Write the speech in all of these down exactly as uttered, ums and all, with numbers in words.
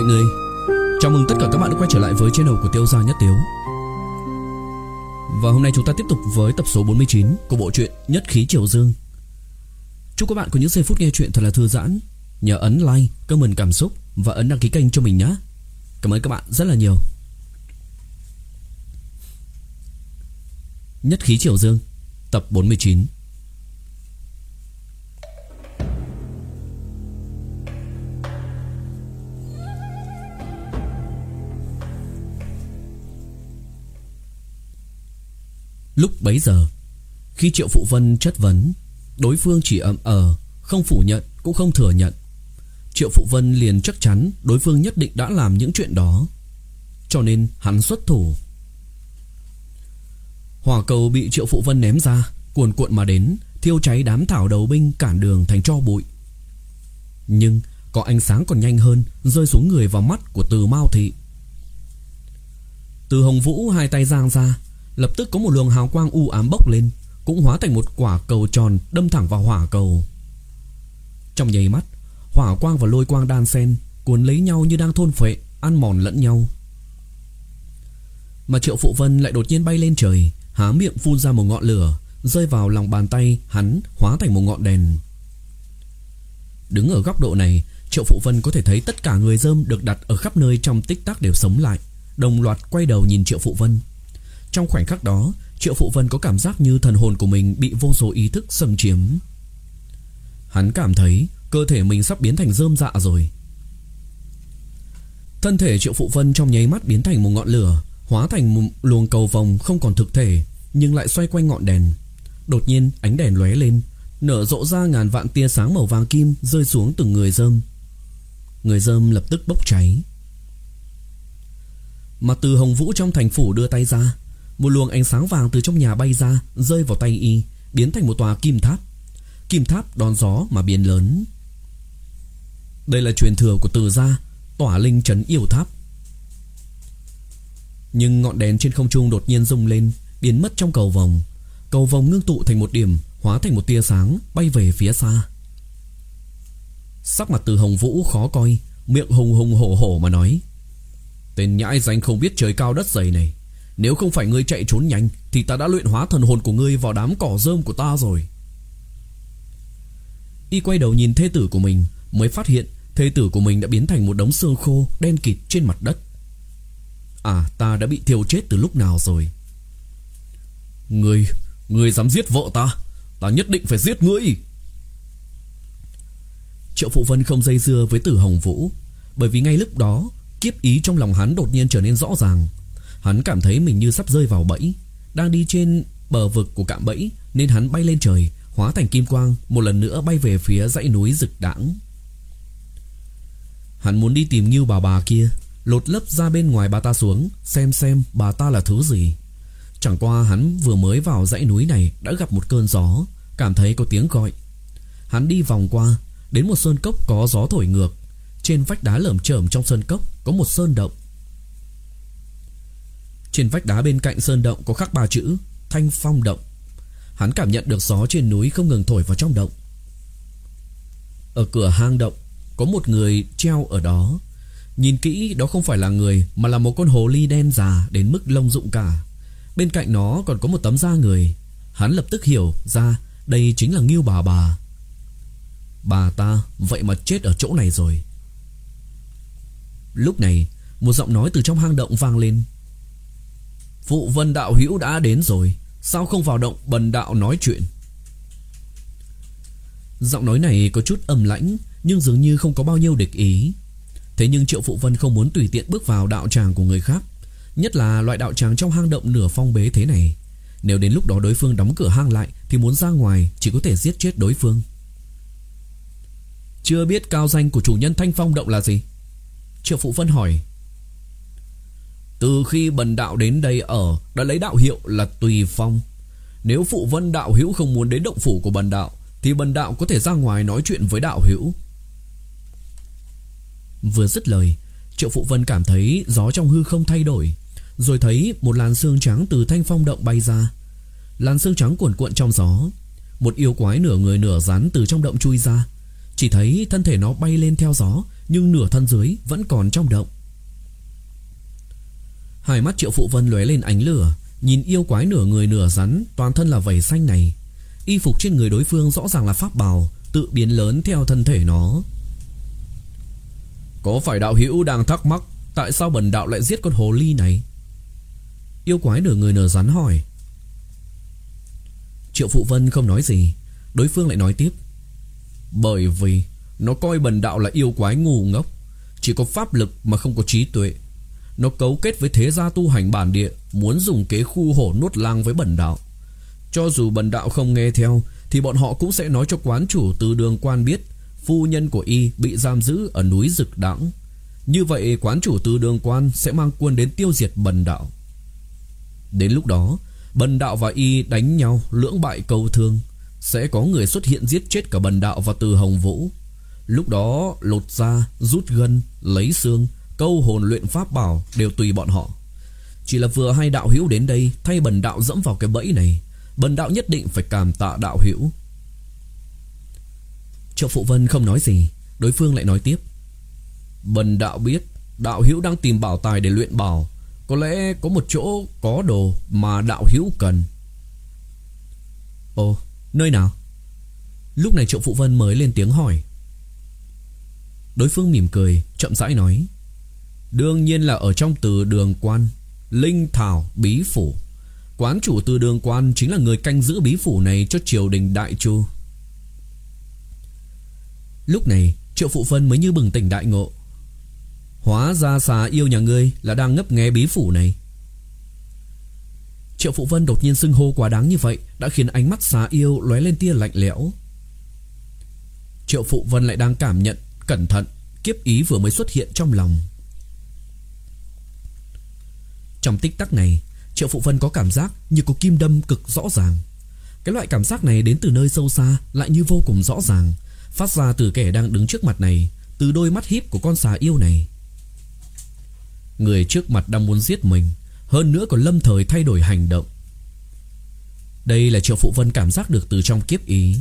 mọi người. Chào mừng tất cả các bạn đã quay trở lại với channel của Tiêu Gia Nhất Tiếu. Và hôm nay chúng ta tiếp tục với tập số bốn mươi chín của bộ truyện Nhất Khí Triều Dương. Chúc các bạn có những giây phút nghe truyện thật là thư giãn. Nhớ ấn like, comment cảm xúc và ấn đăng ký kênh cho mình nhé. Cảm ơn các bạn rất là nhiều. Nhất Khí Triều Dương, tập bốn mươi chín. Lúc bấy giờ, khi Triệu Phụ Vân chất vấn, đối phương chỉ ậm ờ, không phủ nhận cũng không thừa nhận. Triệu Phụ Vân liền chắc chắn đối phương nhất định đã làm những chuyện đó, cho nên hắn xuất thủ. Hỏa cầu bị Triệu Phụ Vân ném ra, cuồn cuộn mà đến, thiêu cháy đám thảo đầu binh cản đường thành tro bụi. Nhưng có ánh sáng còn nhanh hơn rơi xuống người vào mắt của Từ Mao Thị. Từ Hồng Vũ hai tay giang ra, lập tức có một luồng hào quang u ám bốc lên, cũng hóa thành một quả cầu tròn đâm thẳng vào hỏa cầu. Trong nháy mắt, hỏa quang và lôi quang đan xen, cuốn lấy nhau như đang thôn phệ, ăn mòn lẫn nhau. Mà Triệu Phụ Vân lại đột nhiên bay lên trời, há miệng phun ra một ngọn lửa, rơi vào lòng bàn tay hắn, hóa thành một ngọn đèn. Đứng ở góc độ này, Triệu Phụ Vân có thể thấy tất cả người dơm được đặt ở khắp nơi trong tích tắc đều sống lại, đồng loạt quay đầu nhìn Triệu Phụ Vân. Trong khoảnh khắc đó, Triệu Phụ Vân có cảm giác như thần hồn của mình bị vô số ý thức xâm chiếm. Hắn cảm thấy cơ thể mình sắp biến thành rơm rạ rồi. Thân thể Triệu Phụ Vân trong nháy mắt biến thành một ngọn lửa, hóa thành một luồng cầu vồng không còn thực thể, nhưng lại xoay quanh ngọn đèn. Đột nhiên ánh đèn lóe lên, nở rộ ra ngàn vạn tia sáng màu vàng kim rơi xuống từng người dơm. Người dơm lập tức bốc cháy. Mà Từ Hồng Vũ trong thành phủ đưa tay ra, một luồng ánh sáng vàng từ trong nhà bay ra, rơi vào tay y, biến thành một tòa kim tháp. Kim tháp đón gió mà biến lớn. Đây là truyền thừa của Từ gia, Tỏa Linh Trấn Yêu Tháp. Nhưng ngọn đèn trên không trung đột nhiên rung lên, biến mất trong cầu vồng. Cầu vồng ngưng tụ thành một điểm, hóa thành một tia sáng, bay về phía xa. Sắc mặt Từ Hồng Vũ khó coi, miệng hùng hùng hổ hổ mà nói: "Tên nhãi danh không biết trời cao đất dày này, nếu không phải ngươi chạy trốn nhanh thì ta đã luyện hóa thần hồn của ngươi vào đám cỏ rơm của ta rồi." Y quay đầu nhìn thê tử của mình, mới phát hiện thê tử của mình đã biến thành một đống xương khô đen kịt trên mặt đất. À, ta đã bị thiêu chết từ lúc nào rồi. Ngươi, ngươi dám giết vợ ta, ta nhất định phải giết ngươi. Triệu Phụ Vân không dây dưa với Từ Hồng Vũ, bởi vì ngay lúc đó kiếp ý trong lòng hắn đột nhiên trở nên rõ ràng. Hắn cảm thấy mình như sắp rơi vào bẫy, đang đi trên bờ vực của cạm bẫy, nên hắn bay lên trời, hóa thành kim quang, một lần nữa bay về phía dãy núi Dực Đãng. Hắn muốn đi tìm Ngưu bà bà kia, lột lớp da bên ngoài bà ta xuống, xem xem bà ta là thứ gì. Chẳng qua hắn vừa mới vào dãy núi này đã gặp một cơn gió, cảm thấy có tiếng gọi. Hắn đi vòng qua, đến một sơn cốc có gió thổi ngược. Trên vách đá lởm chởm trong sơn cốc có một sơn động. Trên vách đá bên cạnh sơn động có khắc ba chữ Thanh Phong Động. Hắn cảm nhận được gió trên núi không ngừng thổi vào trong động. Ở cửa hang động có một người treo ở đó. Nhìn kỹ đó không phải là người, mà là một con hồ ly đen già đến mức lông rụng cả. Bên cạnh nó còn có một tấm da người. Hắn lập tức hiểu ra đây chính là Ngưu bà bà. Bà ta vậy mà chết ở chỗ này rồi. Lúc này một giọng nói từ trong hang động vang lên: "Phụ Vân đạo hữu đã đến rồi, sao không vào động bần đạo nói chuyện?" Giọng nói này có chút âm lãnh, nhưng dường như không có bao nhiêu địch ý. Thế nhưng Triệu Phụ Vân không muốn tùy tiện bước vào đạo tràng của người khác, nhất là loại đạo tràng trong hang động nửa phong bế thế này. Nếu đến lúc đó đối phương đóng cửa hang lại thì muốn ra ngoài chỉ có thể giết chết đối phương. "Chưa biết cao danh của chủ nhân Thanh Phong Động là gì?" Triệu Phụ Vân hỏi. "Từ khi bần đạo đến đây ở đã lấy đạo hiệu là Tùy Phong. Nếu Phụ Vân đạo hữu không muốn đến động phủ của bần đạo thì bần đạo có thể ra ngoài nói chuyện với đạo hữu." Vừa dứt lời, Triệu Phụ Vân cảm thấy gió trong hư không thay đổi, rồi thấy một làn sương trắng từ Thanh Phong Động bay ra. Làn sương trắng cuồn cuộn trong gió. Một yêu quái nửa người nửa rắn từ trong động chui ra. Chỉ thấy thân thể nó bay lên theo gió, nhưng nửa thân dưới vẫn còn trong động. Hai mắt Triệu Phụ Vân lóe lên ánh lửa, nhìn yêu quái nửa người nửa rắn, toàn thân là vảy xanh này. Y phục trên người đối phương rõ ràng là pháp bào, tự biến lớn theo thân thể nó. Có phải đạo hữu đang thắc mắc tại sao bần đạo lại giết con hồ ly này? Yêu quái nửa người nửa rắn hỏi. Triệu Phụ Vân không nói gì. Đối phương lại nói tiếp. Bởi vì nó coi bần đạo là yêu quái ngu ngốc, chỉ có pháp lực mà không có trí tuệ. Nó cấu kết với thế gia tu hành bản địa, muốn dùng kế khu hổ nuốt lang với bần đạo. Cho dù bần đạo không nghe theo, thì bọn họ cũng sẽ nói cho quán chủ Từ Đường Quan biết phu nhân của y bị giam giữ ở núi Dực Đãng. Như vậy quán chủ Từ Đường Quan sẽ mang quân đến tiêu diệt bần đạo. Đến lúc đó, bần đạo và y đánh nhau, lưỡng bại câu thương. Sẽ có người xuất hiện giết chết cả bần đạo và Từ Hồng Vũ. Lúc đó lột da, rút gân, lấy xương, câu hồn luyện pháp bảo đều tùy bọn họ. Chỉ là vừa hay đạo hữu đến đây thay bần đạo dẫm vào cái bẫy này, bần đạo nhất định phải cảm tạ đạo hữu. Triệu Phụ Vân không nói gì. Đối phương lại nói tiếp. Bần đạo biết đạo hữu đang tìm bảo tài để luyện bảo. Có lẽ có một chỗ có đồ mà đạo hữu cần. Ồ, nơi nào? Lúc này Triệu Phụ Vân mới lên tiếng hỏi. Đối phương mỉm cười, chậm rãi nói. Đương nhiên là ở trong Từ Đường Quan, Linh Thảo Bí Phủ. Quán chủ Từ Đường Quan chính là người canh giữ bí phủ này cho triều đình Đại Chu. Lúc này Triệu Phụ Vân mới như bừng tỉnh đại ngộ. Hóa ra xà yêu nhà ngươi là đang ngấp nghé bí phủ này. Triệu Phụ Vân đột nhiên xưng hô quá đáng như vậy đã khiến ánh mắt xà yêu lóe lên tia lạnh lẽo. Triệu Phụ Vân lại đang cảm nhận cẩn thận kiếp ý vừa mới xuất hiện trong lòng. Trong tích tắc này, Triệu Phụ Vân có cảm giác như có kim đâm cực rõ ràng. Cái loại cảm giác này đến từ nơi sâu xa lại như vô cùng rõ ràng, phát ra từ kẻ đang đứng trước mặt này, từ đôi mắt híp của con xà yêu này. Người trước mặt đang muốn giết mình, hơn nữa còn lâm thời thay đổi hành động. Đây là Triệu Phụ Vân cảm giác được từ trong kiếp ý.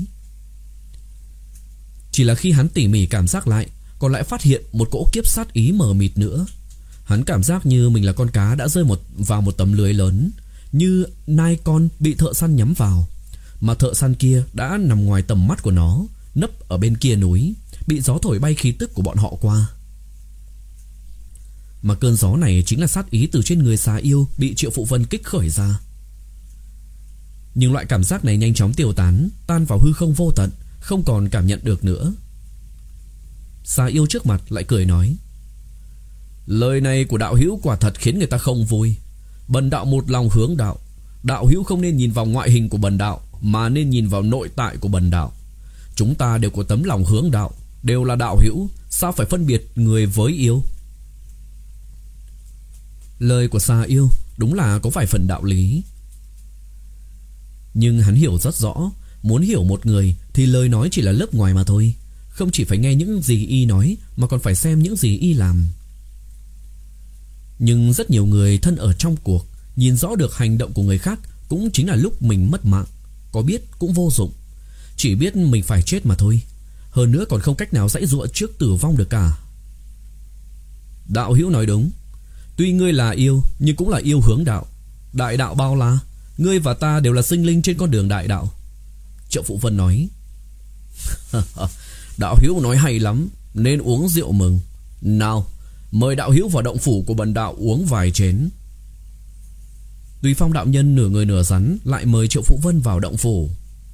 Chỉ là khi hắn tỉ mỉ cảm giác lại, còn lại phát hiện một cỗ kiếp sát ý mờ mịt nữa. Hắn cảm giác như mình là con cá đã rơi một vào một tấm lưới lớn, như nai con bị thợ săn nhắm vào, mà thợ săn kia đã nằm ngoài tầm mắt của nó, nấp ở bên kia núi, bị gió thổi bay khí tức của bọn họ qua. Mà cơn gió này chính là sát ý từ trên người xà yêu bị Triệu Phụ Vân kích khởi ra. Nhưng loại cảm giác này nhanh chóng tiêu tán, tan vào hư không vô tận, không còn cảm nhận được nữa. Xà yêu trước mặt lại cười nói. Lời này của đạo hữu quả thật khiến người ta không vui. Bần đạo một lòng hướng đạo. Đạo hữu không nên nhìn vào ngoại hình của bần đạo, mà nên nhìn vào nội tại của bần đạo. Chúng ta đều có tấm lòng hướng đạo, đều là đạo hữu, sao phải phân biệt người với yêu? Lời của xà yêu đúng là có vài phần đạo lý. Nhưng hắn hiểu rất rõ, muốn hiểu một người thì lời nói chỉ là lớp ngoài mà thôi. Không chỉ phải nghe những gì y nói, mà còn phải xem những gì y làm. Nhưng rất nhiều người thân ở trong cuộc, nhìn rõ được hành động của người khác cũng chính là lúc mình mất mạng. Có biết cũng vô dụng, chỉ biết mình phải chết mà thôi. Hơn nữa còn không cách nào giãy giụa trước tử vong được cả. Đạo hữu nói đúng. Tuy ngươi là yêu, nhưng cũng là yêu hướng đạo. Đại đạo bao la, ngươi và ta đều là sinh linh trên con đường đại đạo. Triệu Phụ Vân nói. Đạo hữu nói hay lắm, nên uống rượu mừng. Nào, mời đạo hữu vào động phủ của bần đạo uống vài chén. Tùy Phong đạo nhân nửa người nửa rắn lại mời Triệu Phụ Vân vào động phủ.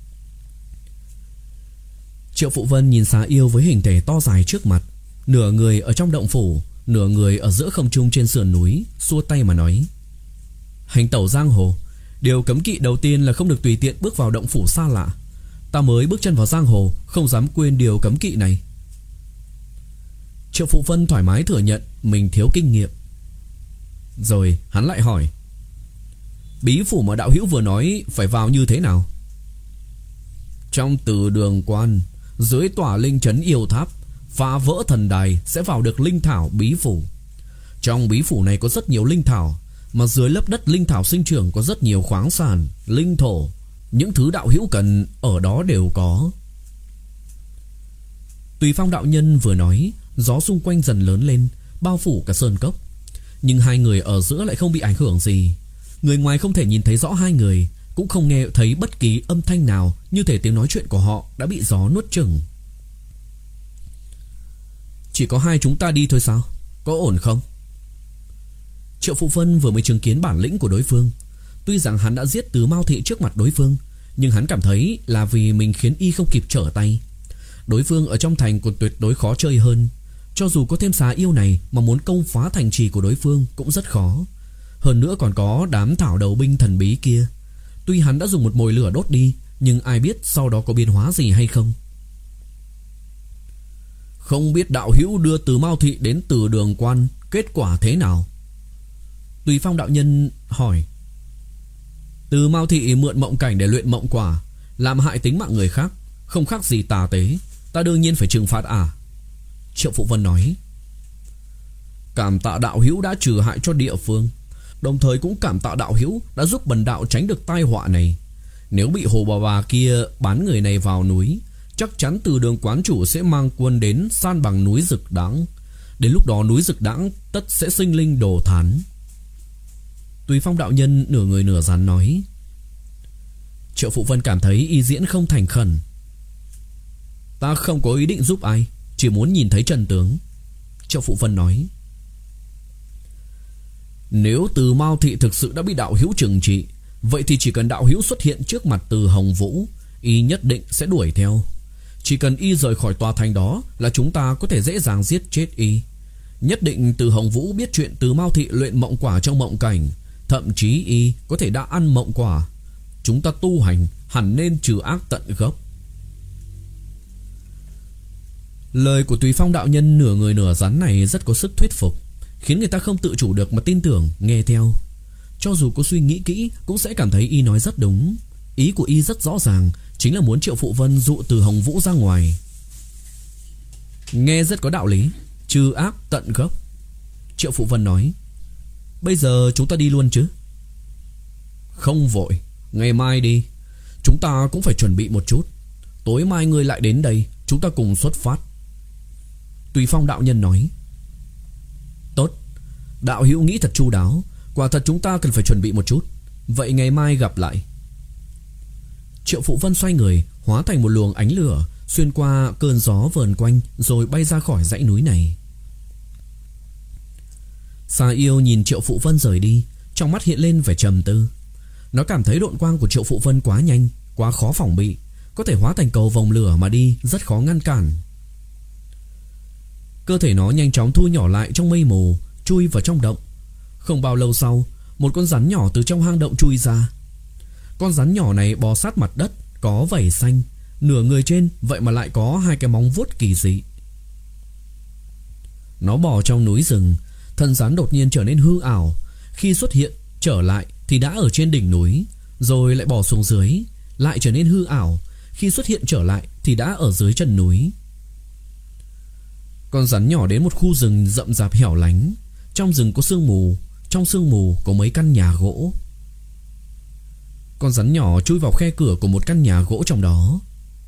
Triệu Phụ Vân nhìn xà yêu với hình thể to dài trước mặt, nửa người ở trong động phủ, nửa người ở giữa không trung trên sườn núi, xua tay mà nói. Hành tẩu giang hồ, điều cấm kỵ đầu tiên là không được tùy tiện bước vào động phủ xa lạ. Ta mới bước chân vào giang hồ, không dám quên điều cấm kỵ này. Triệu Phụ Vân thoải mái thừa nhận mình thiếu kinh nghiệm. Rồi hắn lại hỏi. Bí phủ mà đạo hữu vừa nói phải vào như thế nào? Trong Từ Đường Quan, dưới tòa linh trấn yêu tháp, phá vỡ thần đài sẽ vào được linh thảo bí phủ. Trong bí phủ này có rất nhiều linh thảo, mà dưới lớp đất linh thảo sinh trưởng có rất nhiều khoáng sản, linh thổ. Những thứ đạo hữu cần ở đó đều có. Tùy Phong đạo nhân vừa nói, gió xung quanh dần lớn lên, bao phủ cả sơn cốc. Nhưng hai người ở giữa lại không bị ảnh hưởng gì. Người ngoài không thể nhìn thấy rõ hai người, cũng không nghe thấy bất kỳ âm thanh nào, như thể tiếng nói chuyện của họ đã bị gió nuốt chửng. Chỉ có hai chúng ta đi thôi sao? Có ổn không? Triệu Phụ Vân vừa mới chứng kiến bản lĩnh của đối phương. Tuy rằng hắn đã giết Từ Mao Thị trước mặt đối phương, nhưng hắn cảm thấy là vì mình khiến y không kịp trở tay. Đối phương ở trong thành còn tuyệt đối khó chơi hơn. Cho dù có thêm xà yêu này mà muốn công phá thành trì của đối phương cũng rất khó. Hơn nữa còn có đám thảo đầu binh thần bí kia. Tuy hắn đã dùng một mồi lửa đốt đi, nhưng ai biết sau đó có biến hóa gì hay không. Không biết đạo hữu đưa Từ Mao Thị đến Từ Đường Quan, kết quả thế nào? Tùy Phong đạo nhân hỏi. Từ Mao Thị mượn mộng cảnh để luyện mộng quả, làm hại tính mạng người khác, không khác gì tà tế. Ta đương nhiên phải trừng phạt à? Triệu Phụ Vân nói. Cảm tạ đạo hữu đã trừ hại cho địa phương, đồng thời cũng cảm tạ đạo hữu đã giúp bần đạo tránh được tai họa này. Nếu bị hồ bà bà kia bán người này vào núi, chắc chắn Từ Đường quán chủ sẽ mang quân đến san bằng núi Dực Đãng. Đến lúc đó núi Dực Đãng tất sẽ sinh linh đồ thán. Tùy Phong đạo nhân nửa người nửa rắn nói. Triệu Phụ Vân cảm thấy y diễn không thành khẩn. Ta không có ý định giúp ai, chỉ muốn nhìn thấy chân tướng. Triệu Phụ Vân nói. Nếu Từ Mao Thị thực sự đã bị đạo hữu trừng trị, vậy thì chỉ cần đạo hữu xuất hiện trước mặt Từ Hồng Vũ, y nhất định sẽ đuổi theo. Chỉ cần y rời khỏi tòa thành đó là chúng ta có thể dễ dàng giết chết y. Nhất định Từ Hồng Vũ biết chuyện Từ Mao Thị luyện mộng quả trong mộng cảnh, thậm chí y có thể đã ăn mộng quả. Chúng ta tu hành hẳn nên trừ ác tận gốc. Lời của Tùy Phong đạo nhân nửa người nửa rắn này rất có sức thuyết phục, khiến người ta không tự chủ được mà tin tưởng, nghe theo. Cho dù có suy nghĩ kỹ cũng sẽ cảm thấy y nói rất đúng. Ý của y rất rõ ràng, chính là muốn Triệu Phụ Vân dụ Từ Hồng Vũ ra ngoài. Nghe rất có đạo lý, trừ ác tận gốc. Triệu Phụ Vân nói. Bây giờ chúng ta đi luôn chứ? Không vội, ngày mai đi. Chúng ta cũng phải chuẩn bị một chút. Tối mai ngươi lại đến đây, chúng ta cùng xuất phát. Tùy Phong đạo nhân nói. Tốt, đạo hữu nghĩ thật chu đáo. Quả thật chúng ta cần phải chuẩn bị một chút. Vậy ngày mai gặp lại. Triệu Phụ Vân xoay người, hóa thành một luồng ánh lửa, xuyên qua cơn gió vờn quanh, rồi bay ra khỏi dãy núi này. Xà yêu nhìn Triệu Phụ Vân rời đi, trong mắt hiện lên vẻ trầm tư. Nó cảm thấy độn quang của Triệu Phụ Vân quá nhanh, quá khó phòng bị, có thể hóa thành cầu vòng lửa mà đi, rất khó ngăn cản. Cơ thể nó nhanh chóng thu nhỏ lại trong mây mù, chui vào trong động. Không bao lâu sau, một con rắn nhỏ từ trong hang động chui ra. Con rắn nhỏ này bò sát mặt đất, có vảy xanh, nửa người trên vậy mà lại có hai cái móng vuốt kỳ dị. Nó bò trong núi rừng, thân rắn đột nhiên trở nên hư ảo. Khi xuất hiện trở lại thì đã ở trên đỉnh núi, rồi lại bò xuống dưới, lại trở nên hư ảo. Khi xuất hiện trở lại thì đã ở dưới chân núi. Con rắn nhỏ đến một khu rừng rậm rạp hẻo lánh. Trong rừng có sương mù, trong sương mù có mấy căn nhà gỗ. Con rắn nhỏ chui vào khe cửa của một căn nhà gỗ trong đó.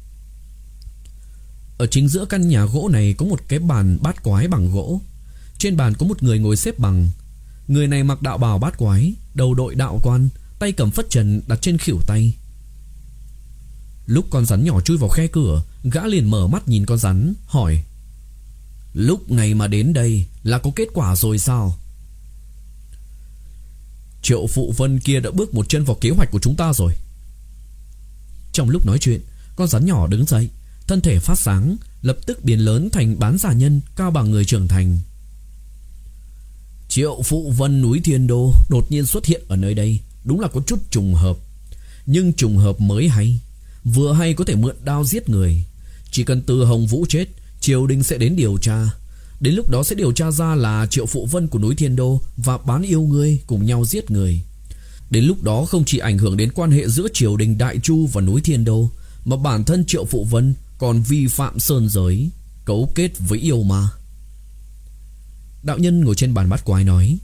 Ở chính giữa căn nhà gỗ này có một cái bàn bát quái bằng gỗ. Trên bàn có một người ngồi xếp bằng. Người này mặc đạo bào bát quái, đầu đội đạo quan, tay cầm phất trần đặt trên khuỷu tay. Lúc con rắn nhỏ chui vào khe cửa, gã liền mở mắt nhìn con rắn, hỏi: Lúc này mà đến đây là có kết quả rồi sao? Triệu Phụ Vân kia đã bước một chân vào kế hoạch của chúng ta rồi. Trong lúc nói chuyện, con rắn nhỏ đứng dậy, thân thể phát sáng, lập tức biến lớn thành bán giả nhân cao bằng người trưởng thành. Triệu Phụ Vân núi Thiên Đô đột nhiên xuất hiện ở nơi đây, đúng là có chút trùng hợp. Nhưng trùng hợp mới hay, vừa hay có thể mượn đao giết người. Chỉ cần Từ Hồng Vũ chết, triều đình sẽ đến điều tra. Đến lúc đó sẽ điều tra ra là Triệu Phụ Vân của núi Thiên Đô và bán yêu ngươi cùng nhau giết người. Đến lúc đó không chỉ ảnh hưởng đến quan hệ giữa triều đình Đại Chu và núi Thiên Đô, mà bản thân Triệu Phụ Vân còn vi phạm sơn giới, cấu kết với yêu ma. Đạo nhân ngồi trên bàn bát quái nói: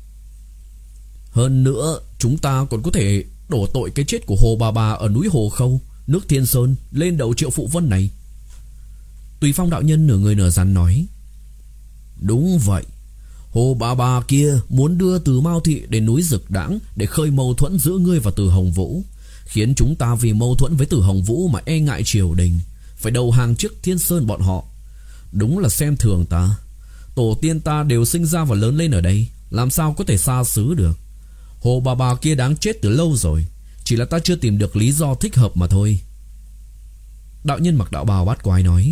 Hơn nữa chúng ta còn có thể đổ tội cái chết của Hồ Bà Bà ở núi Hồ Khâu, nước Thiên Sơn lên đầu Triệu Phụ Vân này. Tùy Phong đạo nhân nửa người nửa rắn nói: Đúng vậy, Hồ bà bà kia muốn đưa Từ Mao Thị đến núi Dực Đãng để khơi mâu thuẫn giữa ngươi và Từ Hồng Vũ, khiến chúng ta vì mâu thuẫn với Từ Hồng Vũ mà e ngại triều đình, phải đầu hàng trước Thiên Sơn bọn họ. Đúng là xem thường ta. Tổ tiên ta đều sinh ra và lớn lên ở đây, làm sao có thể xa xứ được. Hồ bà bà kia đáng chết từ lâu rồi, chỉ là ta chưa tìm được lý do thích hợp mà thôi. Đạo nhân mặc đạo bào bát quái nói: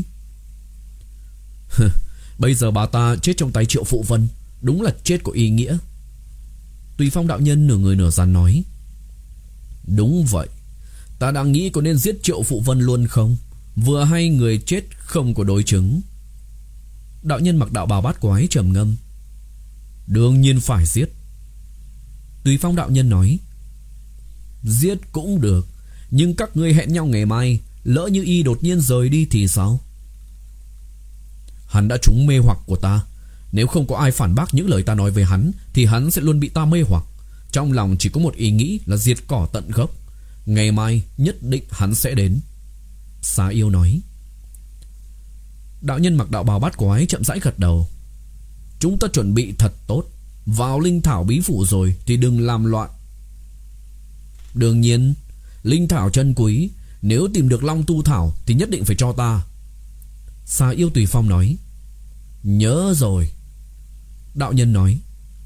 Bây giờ bà ta chết trong tay Triệu Phụ Vân, đúng là chết có ý nghĩa. Tùy Phong đạo nhân nửa người nửa rắn nói: Đúng vậy, ta đang nghĩ có nên giết Triệu Phụ Vân luôn không? Vừa hay người chết không có đối chứng. Đạo nhân mặc đạo bào bát quái trầm ngâm: Đương nhiên phải giết. Tùy Phong đạo nhân nói: Giết cũng được, nhưng các ngươi hẹn nhau ngày mai, lỡ như y đột nhiên rời đi thì sao? Hắn đã trúng mê hoặc của ta. Nếu không có ai phản bác những lời ta nói về hắn, thì hắn sẽ luôn bị ta mê hoặc. Trong lòng chỉ có một ý nghĩ là diệt cỏ tận gốc. Ngày mai nhất định hắn sẽ đến. Xá yêu nói. Đạo nhân mặc đạo bào bát quái chậm rãi gật đầu: Chúng ta chuẩn bị thật tốt. Vào linh thảo bí phủ rồi thì đừng làm loạn. Đương nhiên, linh thảo chân quý, nếu tìm được Long Tu Thảo thì nhất định phải cho ta. Xà yêu Tùy Phong nói. Nhớ rồi. Đạo nhân nói.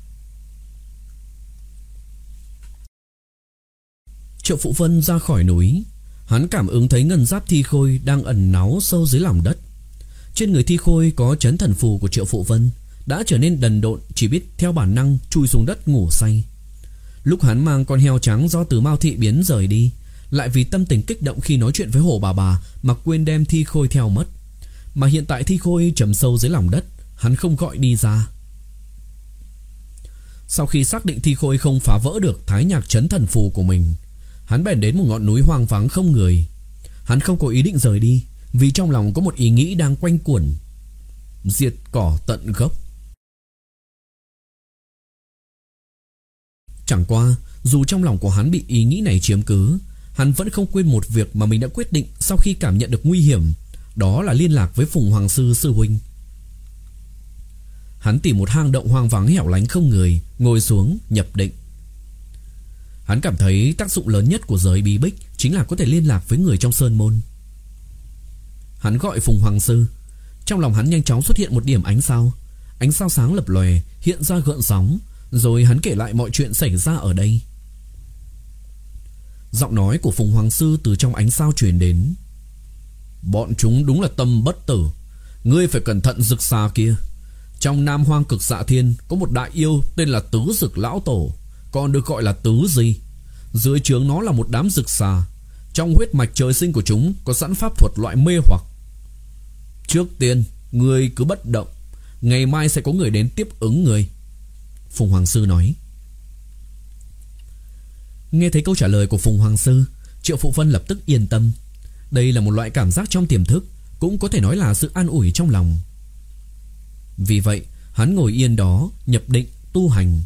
Triệu Phụ Vân ra khỏi núi. Hắn cảm ứng thấy ngân giáp thi khôi đang ẩn náu sâu dưới lòng đất. Trên người thi khôi có chấn thần phù của Triệu Phụ Vân, đã trở nên đần độn, chỉ biết theo bản năng chui xuống đất ngủ say. Lúc hắn mang con heo trắng do Từ Mao Thị biến rời đi, lại vì tâm tình kích động khi nói chuyện với Hồ bà bà mà quên đem thi khôi theo mất. Mà hiện tại thi khôi trầm sâu dưới lòng đất, hắn không gọi đi ra. Sau khi xác định thi khôi không phá vỡ được thái nhạc chấn thần phù của mình, hắn bèn đến một ngọn núi hoang vắng không người. Hắn không có ý định rời đi, vì trong lòng có một ý nghĩ đang quanh quẩn: diệt cỏ tận gốc. Chẳng qua, dù trong lòng của hắn bị ý nghĩ này chiếm cứ, hắn vẫn không quên một việc mà mình đã quyết định sau khi cảm nhận được nguy hiểm, đó là liên lạc với Phùng Hoàng Sư sư huynh. Hắn tìm một hang động hoang vắng hẻo lánh không người, ngồi xuống nhập định. Hắn cảm thấy tác dụng lớn nhất của giới bí bích chính là có thể liên lạc với người trong sơn môn. Hắn gọi Phùng Hoàng Sư. Trong lòng hắn nhanh chóng xuất hiện một điểm ánh sao. Ánh sao sáng lập lòe, hiện ra gợn sóng. Rồi hắn kể lại mọi chuyện xảy ra ở đây. Giọng nói của Phùng Hoàng Sư từ trong ánh sao truyền đến: bọn chúng đúng là tâm bất tử. Ngươi phải cẩn thận Dực Xà kia. Trong Nam Hoang Cực Dạ Thiên có một đại yêu tên là Tứ Dực Lão Tổ, còn được gọi là Tứ Di. Dưới trướng nó là một đám dực xà. Trong huyết mạch trời sinh của chúng có sẵn pháp thuật loại mê hoặc. Trước tiên ngươi cứ bất động, ngày mai sẽ có người đến tiếp ứng ngươi, Phùng Hoàng Sư nói. Nghe thấy câu trả lời của Phùng Hoàng Sư, Triệu Phụ Vân lập tức yên tâm. Đây là một loại cảm giác trong tiềm thức, cũng có thể nói là sự an ủi trong lòng. Vì vậy hắn ngồi yên đó nhập định tu hành.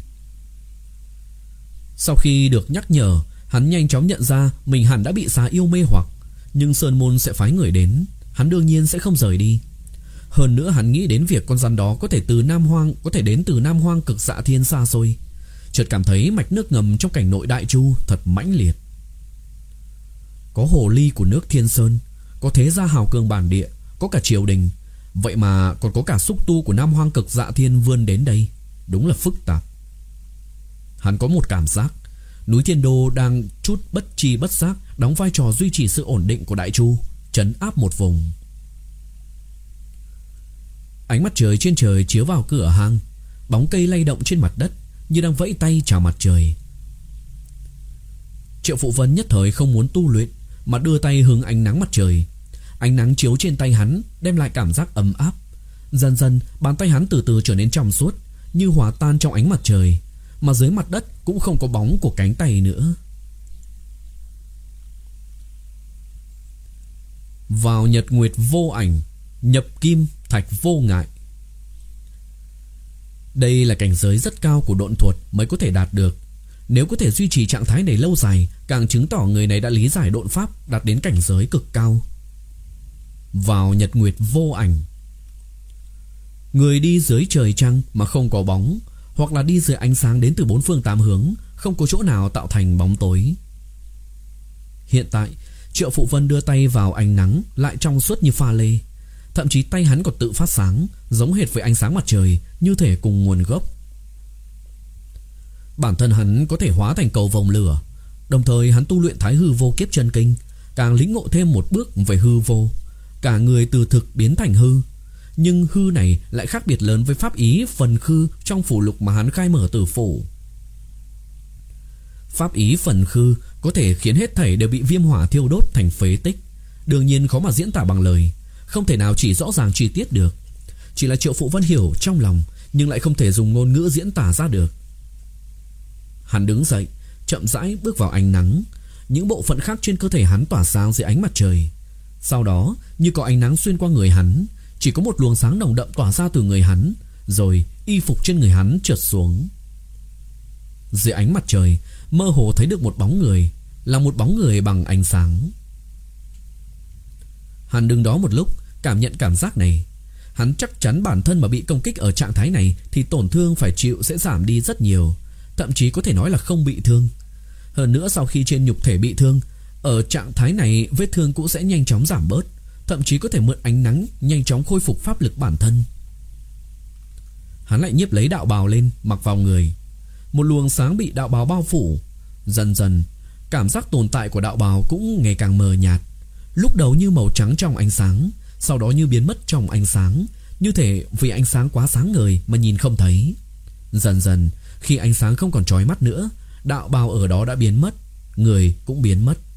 Sau khi được nhắc nhở, hắn nhanh chóng nhận ra mình hẳn đã bị xà yêu mê hoặc. Nhưng Sơn Môn sẽ phái người đến, hắn đương nhiên sẽ không rời đi. Hơn nữa hắn nghĩ đến việc con rắn đó có thể từ Nam Hoang, có thể đến từ Nam Hoang Cực Dạ Thiên xa xôi. Chợt cảm thấy mạch nước ngầm trong cảnh nội Đại Chu thật mãnh liệt. Có hồ ly của nước Thiên Sơn, có thế gia hào cường bản địa, có cả triều đình. Vậy mà còn có cả xúc tu của Nam Hoang Cực Dạ Thiên vươn đến đây. Đúng là phức tạp. Hắn có một cảm giác núi Thiên Đô đang chút bất tri bất giác đóng vai trò duy trì sự ổn định của Đại Chu, trấn áp một vùng. Ánh mặt trời trên trời chiếu vào cửa hang, bóng cây lay động trên mặt đất như đang vẫy tay chào mặt trời. Triệu Phụ Vân nhất thời không muốn tu luyện, mà đưa tay hướng ánh nắng mặt trời. Ánh nắng chiếu trên tay hắn đem lại cảm giác ấm áp. Dần dần bàn tay hắn từ từ trở nên trong suốt, như hòa tan trong ánh mặt trời, mà dưới mặt đất cũng không có bóng của cánh tay nữa. Vào nhật nguyệt vô ảnh, nhập kim thạch vô ngại. Đây là cảnh giới rất cao của độn thuật mới có thể đạt được. Nếu có thể duy trì trạng thái này lâu dài, càng chứng tỏ người này đã lý giải độn pháp, đạt đến cảnh giới cực cao. vào nhật nguyệt vô ảnh. Người đi dưới trời trăng mà không có bóng, hoặc là đi dưới ánh sáng đến từ bốn phương tám hướng, không có chỗ nào tạo thành bóng tối. Hiện tại Triệu Phụ Vân đưa tay vào ánh nắng lại trong suốt như pha lê. Thậm chí tay hắn còn tự phát sáng, giống hệt với ánh sáng mặt trời, như thể cùng nguồn gốc. Bản thân hắn có thể hóa thành cầu vồng lửa. Đồng thời hắn tu luyện Thái Hư Vô Kiếp Chân Kinh, càng lĩnh ngộ thêm một bước về hư vô. Cả người từ thực biến thành hư. Nhưng hư này lại khác biệt lớn với pháp ý phần khư trong phù lục mà hắn khai mở tử phủ. Pháp ý phần khư có thể khiến hết thảy đều bị viêm hỏa thiêu đốt thành phế tích. Đương nhiên khó mà diễn tả bằng lời, không thể nào chỉ rõ ràng chi tiết được. Chỉ là Triệu Phụ Vân hiểu trong lòng, nhưng lại không thể dùng ngôn ngữ diễn tả ra được. Hắn đứng dậy, chậm rãi bước vào ánh nắng. Những bộ phận khác trên cơ thể hắn tỏa sáng dưới ánh mặt trời. Sau đó như có ánh nắng xuyên qua người hắn, chỉ có một luồng sáng nồng đậm tỏa ra từ người hắn, rồi y phục trên người hắn trượt xuống. Dưới ánh mặt trời mơ hồ thấy được một bóng người, là một bóng người bằng ánh sáng. Hắn đứng đó một lúc, cảm nhận cảm giác này. Hắn chắc chắn bản thân mà bị công kích ở trạng thái này thì tổn thương phải chịu sẽ giảm đi rất nhiều, thậm chí có thể nói là không bị thương. Hơn nữa sau khi trên nhục thể bị thương, ở trạng thái này vết thương cũng sẽ nhanh chóng giảm bớt, thậm chí có thể mượn ánh nắng nhanh chóng khôi phục pháp lực bản thân. Hắn lại nhiếp lấy đạo bào lên, mặc vào người. Một luồng sáng bị đạo bào bao phủ. Dần dần cảm giác tồn tại của đạo bào cũng ngày càng mờ nhạt. Lúc đầu như màu trắng trong ánh sáng, sau đó như biến mất trong ánh sáng, như thể vì ánh sáng quá sáng ngời mà nhìn không thấy. Dần dần khi ánh sáng không còn chói mắt nữa, đạo bào ở đó đã biến mất, người cũng biến mất.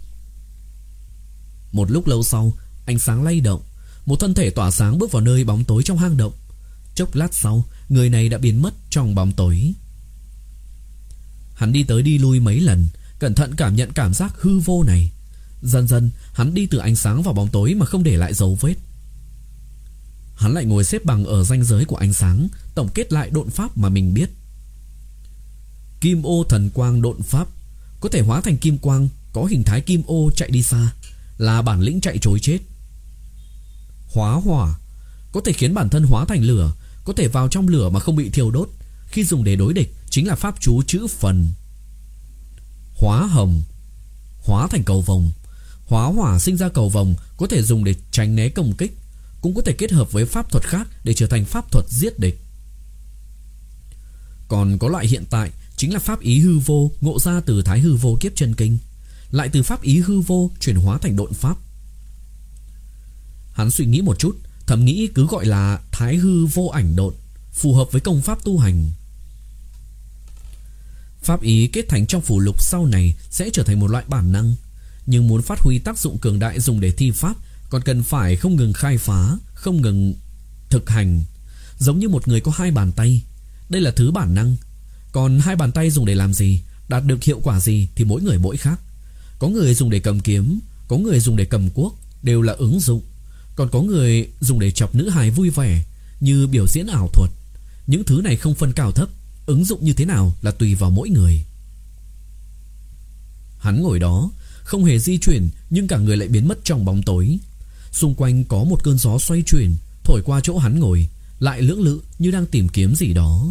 Một lúc lâu sau, ánh sáng lay động, một thân thể tỏa sáng bước vào nơi bóng tối trong hang động. Chốc lát sau, người này đã biến mất trong bóng tối. Hắn đi tới đi lui mấy lần, cẩn thận cảm nhận cảm giác hư vô này. Dần dần hắn đi từ ánh sáng vào bóng tối mà không để lại dấu vết. Hắn lại ngồi xếp bằng ở ranh giới của ánh sáng, tổng kết lại độn pháp mà mình biết. Kim ô thần quang độn pháp, có thể hóa thành kim quang, có hình thái kim ô chạy đi xa, là bản lĩnh chạy trối chết. Hóa hỏa, có thể khiến bản thân hóa thành lửa, có thể vào trong lửa mà không bị thiêu đốt. Khi dùng để đối địch chính là pháp chú chữ phần. Hóa hồng, hóa thành cầu vồng. Hóa hỏa sinh ra cầu vồng, có thể dùng để tránh né công kích, cũng có thể kết hợp với pháp thuật khác để trở thành pháp thuật giết địch. Còn có loại hiện tại chính là pháp ý hư vô, ngộ ra từ Thái Hư Vô Kiếp Chân Kinh, lại từ pháp ý hư vô chuyển hóa thành độn pháp. Hắn suy nghĩ một chút, thầm nghĩ cứ gọi là Thái Hư Vô Ảnh Độn, phù hợp với công pháp tu hành. Pháp ý kết thành trong phù lục sau này sẽ trở thành một loại bản năng, nhưng muốn phát huy tác dụng cường đại dùng để thi pháp còn cần phải không ngừng khai phá, không ngừng thực hành. Giống như một người có hai bàn tay, đây là thứ bản năng. Còn hai bàn tay dùng để làm gì, đạt được hiệu quả gì thì mỗi người mỗi khác. Có người dùng để cầm kiếm, có người dùng để cầm cuốc, đều là ứng dụng. Còn có người dùng để chọc nữ hài vui vẻ, như biểu diễn ảo thuật. Những thứ này không phân cao thấp, ứng dụng như thế nào là tùy vào mỗi người. Hắn ngồi đó, không hề di chuyển, nhưng cả người lại biến mất trong bóng tối. Xung quanh có một cơn gió xoay chuyển, thổi qua chỗ hắn ngồi, lại lưỡng lự như đang tìm kiếm gì đó.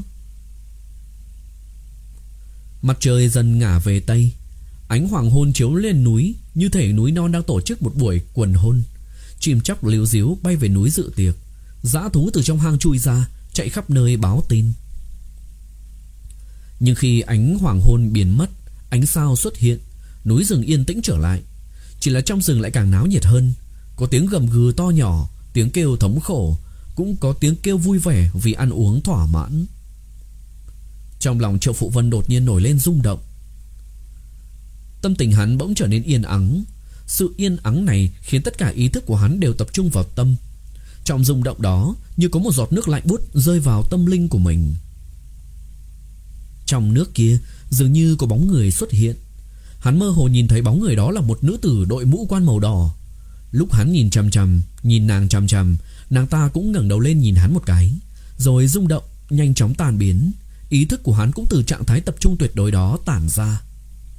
Mặt trời dần ngả về tây, ánh hoàng hôn chiếu lên núi, như thể núi non đang tổ chức một buổi quần hôn. Chim chóc líu díu bay về núi dự tiệc. Dã thú từ trong hang chui ra, chạy khắp nơi báo tin. Nhưng khi ánh hoàng hôn biến mất, ánh sao xuất hiện, núi rừng yên tĩnh trở lại. Chỉ là trong rừng lại càng náo nhiệt hơn. Có tiếng gầm gừ to nhỏ, tiếng kêu thống khổ, cũng có tiếng kêu vui vẻ vì ăn uống thỏa mãn. Trong lòng Triệu Phụ Vân đột nhiên nổi lên rung động. Tâm tình hắn bỗng trở nên yên ắng. Sự yên ắng này khiến tất cả ý thức của hắn đều tập trung vào tâm. Trong rung động đó, như có một giọt nước lạnh buốt rơi vào tâm linh của mình. Trong nước kia dường như có bóng người xuất hiện. Hắn mơ hồ nhìn thấy bóng người đó là một nữ tử đội mũ quan màu đỏ. Lúc hắn nhìn chằm chằm, nhìn nàng chằm chằm, nàng ta cũng ngẩng đầu lên nhìn hắn một cái, rồi rung động nhanh chóng tan biến. Ý thức của hắn cũng từ trạng thái tập trung tuyệt đối đó tản ra.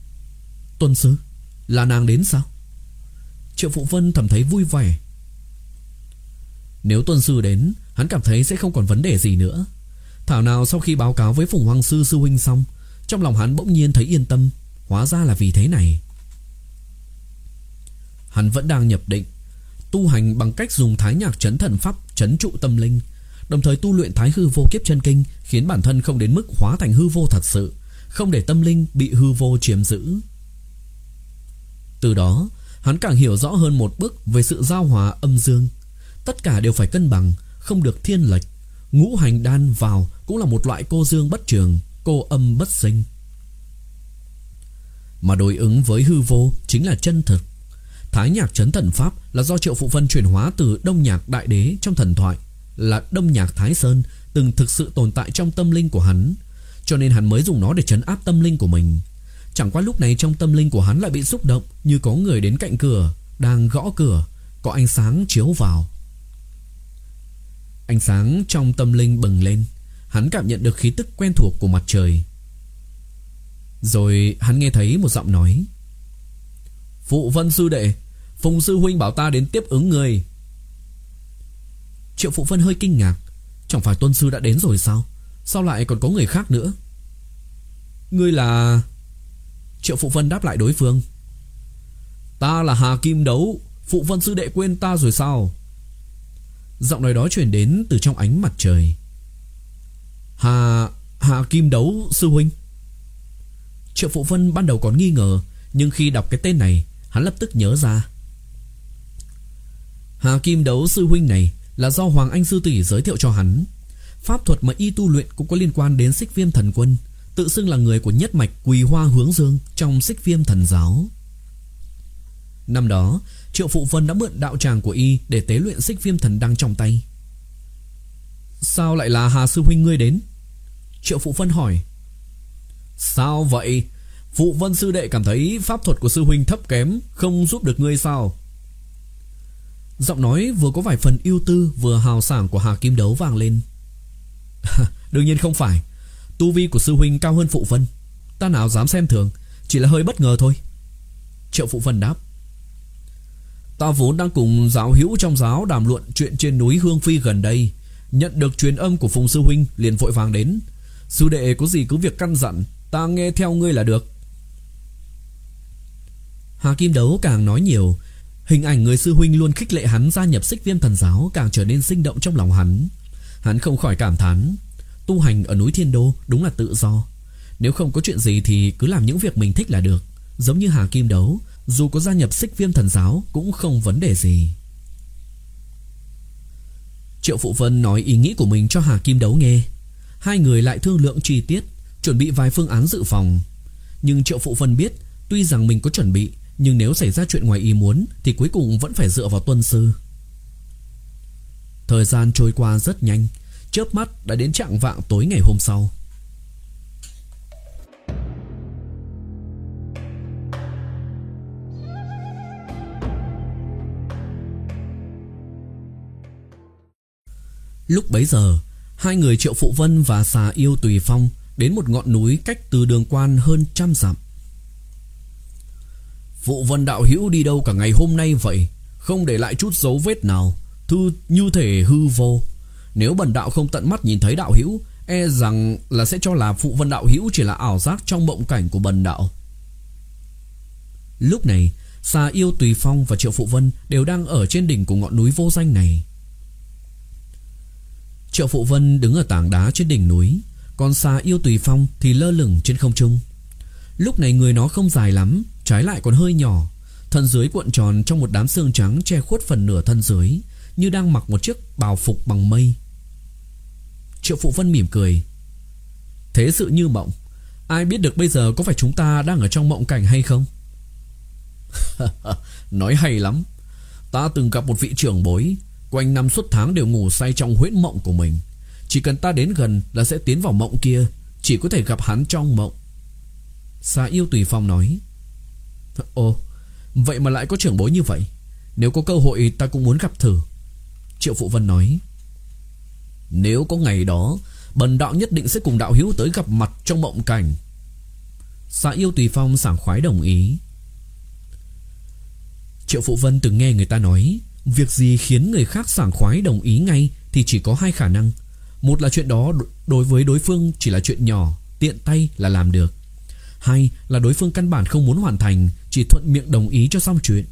Tuân sư, là nàng đến sao? Triệu Phụ Vân thầm thấy vui vẻ. Nếu tuân sư đến, hắn cảm thấy sẽ không còn vấn đề gì nữa. Thảo nào sau khi báo cáo với Phùng Hoang sư sư huynh xong, trong lòng hắn bỗng nhiên thấy yên tâm. Hóa ra là vì thế này. Hắn vẫn đang nhập định, tu hành bằng cách dùng thái nhạc trấn thần pháp trấn trụ tâm linh, đồng thời tu luyện thái hư vô kiếp chân kinh, khiến bản thân không đến mức hóa thành hư vô thật sự, không để tâm linh bị hư vô chiếm giữ. Từ đó, hắn càng hiểu rõ hơn một bước về sự giao hòa âm dương. Tất cả đều phải cân bằng, không được thiên lệch. Ngũ hành đan vào cũng là một loại cô dương bất trường, cô âm bất sinh. Mà đối ứng với hư vô chính là chân thực. Thái nhạc trấn thần pháp là do Triệu Phụ Vân chuyển hóa từ Đông Nhạc Đại Đế trong thần thoại, là Đông Nhạc Thái Sơn, từng thực sự tồn tại trong tâm linh của hắn, cho nên hắn mới dùng nó để trấn áp tâm linh của mình. Chẳng qua lúc này trong tâm linh của hắn lại bị xúc động, như có người đến cạnh cửa, đang gõ cửa, có ánh sáng chiếu vào. Ánh sáng trong tâm linh bừng lên, hắn cảm nhận được khí tức quen thuộc của mặt trời. Rồi hắn nghe thấy một giọng nói: Phụ Vân sư đệ, Phùng sư huynh bảo ta đến tiếp ứng người. Triệu Phụ Vân hơi kinh ngạc, chẳng phải Tuân sư đã đến rồi sao? Sao lại còn có người khác nữa? Ngươi là... Triệu Phụ Vân đáp lại đối phương: Ta là Hà Kim Đấu. Phụ Vân sư đệ quên ta rồi sao? Giọng nói đó truyền đến từ trong ánh mặt trời. Hà... Hà Kim Đấu sư huynh. Triệu Phụ Vân ban đầu còn nghi ngờ, nhưng khi đọc cái tên này, hắn lập tức nhớ ra. Hà Kim Đấu sư huynh này là do Hoàng Anh sư tỷ giới thiệu cho hắn. Pháp thuật mà y tu luyện cũng có liên quan đến Xích Viêm Thần Quân, tự xưng là người của nhất mạch Quỳ Hoa Hướng Dương trong Xích Viêm Thần Giáo. Năm đó, Triệu Phụ Vân đã mượn đạo tràng của y để tế luyện Xích Viêm Thần Đăng trong tay. Sao lại là Hà sư huynh ngươi đến? Triệu Phụ Vân hỏi. Sao vậy? Phụ Vân sư đệ cảm thấy pháp thuật của sư huynh thấp kém, không giúp được ngươi sao? Giọng nói vừa có vài phần ưu tư vừa hào sảng của Hà Kim Đấu vang lên. Đương nhiên không phải. Tu vi của sư huynh cao hơn Phụ Vân, ta nào dám xem thường, chỉ là hơi bất ngờ thôi. Triệu Phụ Vân đáp. Ta vốn đang cùng giáo hữu trong giáo đàm luận chuyện trên núi Hương Phi gần đây, nhận được truyền âm của Phùng sư huynh liền vội vàng đến. Sư đệ có gì cứ việc căn dặn, ta nghe theo ngươi là được. Hà Kim Đấu càng nói nhiều, hình ảnh người sư huynh luôn khích lệ hắn gia nhập Xích Viêm Thần Giáo càng trở nên sinh động trong lòng hắn. Hắn không khỏi cảm thán, tu hành ở núi Thiên Đô đúng là tự do. Nếu không có chuyện gì thì cứ làm những việc mình thích là được. Giống như Hà Kim Đấu, dù có gia nhập Xích Viêm Thần Giáo cũng không vấn đề gì. Triệu Phụ Vân nói ý nghĩ của mình cho Hà Kim Đấu nghe. Hai người lại thương lượng chi tiết, chuẩn bị vài phương án dự phòng. Nhưng Triệu Phụ Vân biết, tuy rằng mình có chuẩn bị, nhưng nếu xảy ra chuyện ngoài ý muốn thì cuối cùng vẫn phải dựa vào Tuân sư. Thời gian trôi qua rất nhanh, chớp mắt đã đến chạng vạng tối ngày hôm sau. Lúc bấy giờ, hai người Triệu Phụ Vân và Xà Yêu Tùy Phong đến một ngọn núi cách từ Đường Quan hơn trăm dặm. Phụ Vân đạo hữu đi đâu cả ngày hôm nay vậy, không để lại chút dấu vết nào, thư như thể hư vô. Nếu bần đạo không tận mắt nhìn thấy đạo hữu, e rằng là sẽ cho là Phụ Vân đạo hữu chỉ là ảo giác trong mộng cảnh của bần đạo. Lúc này, Xà Yêu Tùy Phong và Triệu Phụ Vân đều đang ở trên đỉnh của ngọn núi vô danh này. Triệu Phụ Vân đứng ở tảng đá trên đỉnh núi, còn Xà Yêu Tùy Phong thì lơ lửng trên không trung. Lúc này người nó không dài lắm, trái lại còn hơi nhỏ, thân dưới cuộn tròn trong một đám xương trắng che khuất phần nửa thân dưới, như đang mặc một chiếc bào phục bằng mây. Triệu Phụ Vân mỉm cười. Thế sự như mộng, ai biết được bây giờ có phải chúng ta đang ở trong mộng cảnh hay không? Nói hay lắm. Ta từng gặp một vị trưởng bối, quanh năm suốt tháng đều ngủ say trong huyễn mộng của mình. Chỉ cần ta đến gần là sẽ tiến vào mộng kia, chỉ có thể gặp hắn trong mộng. Xà Yêu Tùy Phong nói. Ồ, vậy mà lại có trưởng bối như vậy. Nếu có cơ hội ta cũng muốn gặp thử. Triệu Phụ Vân nói. Nếu có ngày đó, bần đạo nhất định sẽ cùng đạo hữu tới gặp mặt trong mộng cảnh. Xà Yêu Tùy Phong sảng khoái đồng ý. Triệu Phụ Vân từng nghe người ta nói, Việc gì khiến người khác sảng khoái đồng ý ngay thì chỉ có hai khả năng. Một là chuyện đó đối với đối phương chỉ là chuyện nhỏ, tiện tay là làm được. Hai là đối phương căn bản không muốn hoàn thành, chỉ thuận miệng đồng ý cho xong chuyện.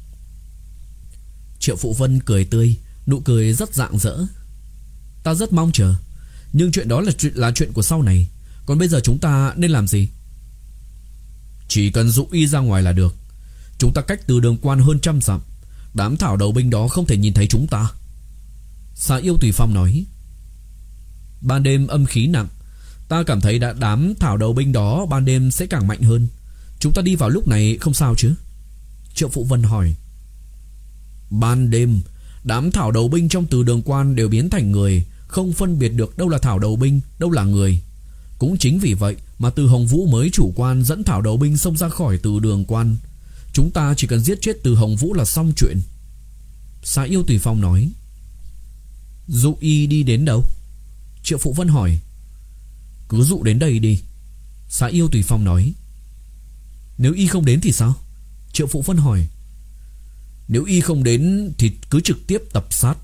Triệu Phụ Vân cười tươi, nụ cười rất rạng rỡ. Ta rất mong chờ, nhưng chuyện đó là chuyện là chuyện của sau này. Còn bây giờ chúng ta nên làm gì? Chỉ cần dụ y ra ngoài là được. Chúng ta cách từ đường quan hơn trăm dặm, đám thảo đầu binh đó không thể nhìn thấy chúng ta. Xà Yêu Tùy Phong nói. Ban đêm âm khí nặng, ta cảm thấy đã đám thảo đầu binh đó ban đêm sẽ càng mạnh hơn. Chúng ta đi vào lúc này không sao chứ? Triệu Phụ Vân hỏi. Ban đêm, đám thảo đầu binh trong từ đường quan đều biến thành người, không phân biệt được đâu là thảo đầu binh, đâu là người. Cũng chính vì vậy mà Từ Hồng Vũ mới chủ quan dẫn thảo đầu binh xông ra khỏi từ đường quan. Chúng ta chỉ cần giết chết Từ Hồng Vũ là xong chuyện. Xà Yêu Tùy Phong nói. Dụ y đi đến đâu? Triệu Phụ Vân hỏi. Cứ dụ đến đây đi, Xà Yêu Tùy Phong nói. Nếu y không đến thì sao? Triệu Phụ Vân hỏi. Nếu y không đến thì cứ trực tiếp tập sát.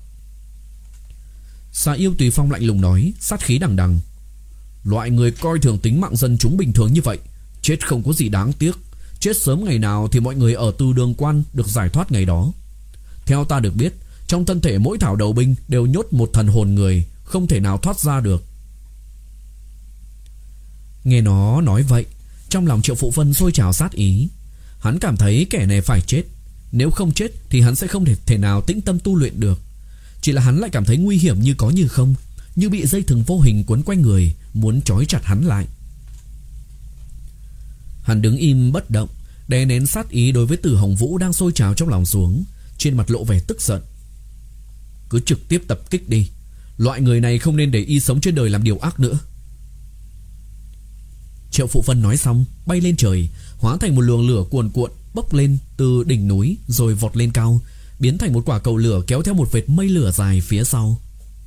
Xà Yêu Tùy Phong lạnh lùng nói, sát khí đằng đằng. Loại người coi thường tính mạng dân chúng bình thường như vậy, chết không có gì đáng tiếc. Chết sớm ngày nào thì mọi người ở từ đường quan được giải thoát ngày đó. Theo ta được biết, trong thân thể mỗi thảo đầu binh đều nhốt một thần hồn người, không thể nào thoát ra được. Nghe nó nói vậy, trong lòng Triệu Phụ Vân sôi trào sát ý. Hắn cảm thấy kẻ này phải chết. Nếu không chết thì hắn sẽ không thể, thể nào tĩnh tâm tu luyện được. Chỉ là hắn lại cảm thấy nguy hiểm như có như không, như bị dây thừng vô hình quấn quanh người, muốn trói chặt hắn lại. Hắn đứng im bất động, đè nén sát ý đối với Từ Hồng Vũ đang sôi trào trong lòng xuống, trên mặt lộ vẻ tức giận. Cứ trực tiếp tập kích đi, loại người này không nên để y sống trên đời làm điều ác nữa. Triệu Phụ Vân nói xong, bay lên trời, hóa thành một luồng lửa cuồn cuộn bốc lên từ đỉnh núi rồi vọt lên cao, biến thành một quả cầu lửa kéo theo một vệt mây lửa dài phía sau.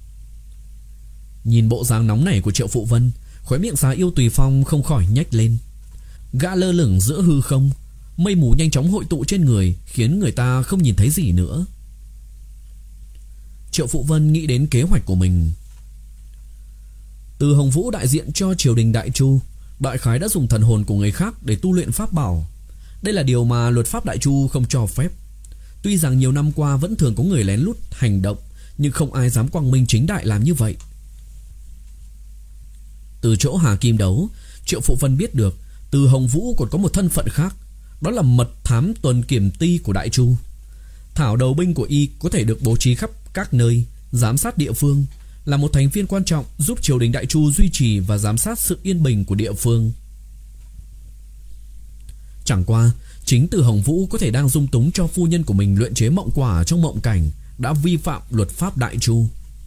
Nhìn bộ dáng nóng nảy của Triệu Phụ Vân, khóe miệng Xà Yêu Tùy Phong không khỏi nhếch lên. Gã lơ lửng giữa hư không, mây mù nhanh chóng hội tụ trên người, khiến người ta không nhìn thấy gì nữa. Triệu Phụ Vân nghĩ đến kế hoạch của mình. Từ Hồng Vũ đại diện cho triều đình Đại Chu, đại khái đã dùng thần hồn của người khác để tu luyện pháp bảo. Đây là điều mà luật pháp Đại Chu không cho phép. Tuy rằng nhiều năm qua vẫn thường có người lén lút hành động, nhưng không ai dám quang minh chính đại làm như vậy. Từ chỗ Hà Kim Đấu, Triệu Phụ Vân biết được Từ Hồng Vũ còn có một thân phận khác, đó là mật thám tuần kiểm ty của Đại Chu. Thảo đầu binh của y có thể được bố trí khắp các nơi, giám sát địa phương, là một thành viên quan trọng giúp triều đình Đại Chu duy trì và giám sát sự yên bình của địa phương. Chẳng qua, chính Từ Hồng Vũ có thể đang dung túng cho phu nhân của mình luyện chế mộng quả trong mộng cảnh, đã vi phạm luật pháp Đại Chu.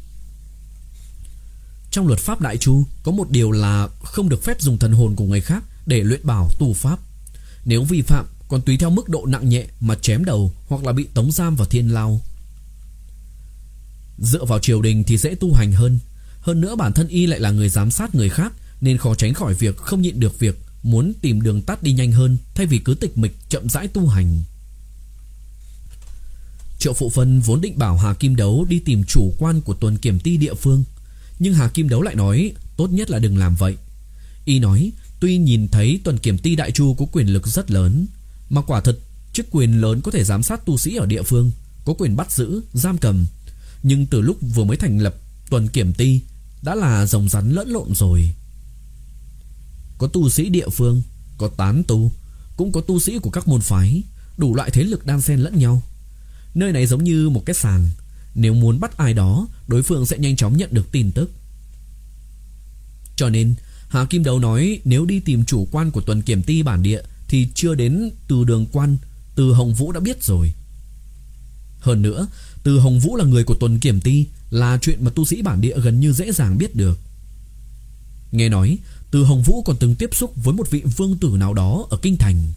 Trong luật pháp Đại Chu có một điều là không được phép dùng thần hồn của người khác để luyện bảo tu pháp. Nếu vi phạm còn tùy theo mức độ nặng nhẹ mà chém đầu hoặc là bị tống giam vào thiên lao. Dựa vào triều đình thì dễ tu hành hơn. Hơn nữa bản thân y lại là người giám sát người khác, nên khó tránh khỏi việc không nhịn được việc muốn tìm đường tắt đi nhanh hơn, thay vì cứ tịch mịch chậm rãi tu hành. Triệu Phụ Vân vốn định bảo Hà Kim Đấu đi tìm chủ quan của tuần kiểm ty địa phương, nhưng Hà Kim Đấu lại nói tốt nhất là đừng làm vậy. Y nói tuy nhìn thấy tuần kiểm ty Đại Chu có quyền lực rất lớn, mà quả thật chức quyền lớn có thể giám sát tu sĩ ở địa phương, có quyền bắt giữ, giam cầm, nhưng từ lúc vừa mới thành lập tuần kiểm ty đã là rồng rắn lẫn lộn rồi. Có tu sĩ địa phương, có tán tu, cũng có tu sĩ của các môn phái, đủ loại thế lực đan xen lẫn nhau. Nơi này giống như một cái sàng, nếu muốn bắt ai đó, đối phương sẽ nhanh chóng nhận được tin tức. Cho nên Hà Kim Đấu nói nếu đi tìm chủ quan của tuần kiểm ty bản địa thì chưa đến từ đường quan, Từ Hồng Vũ đã biết rồi. Hơn nữa, Từ Hồng Vũ là người của tuần kiểm ty, là chuyện mà tu sĩ bản địa gần như dễ dàng biết được. Nghe nói Từ Hồng Vũ còn từng tiếp xúc với một vị vương tử nào đó ở kinh thành.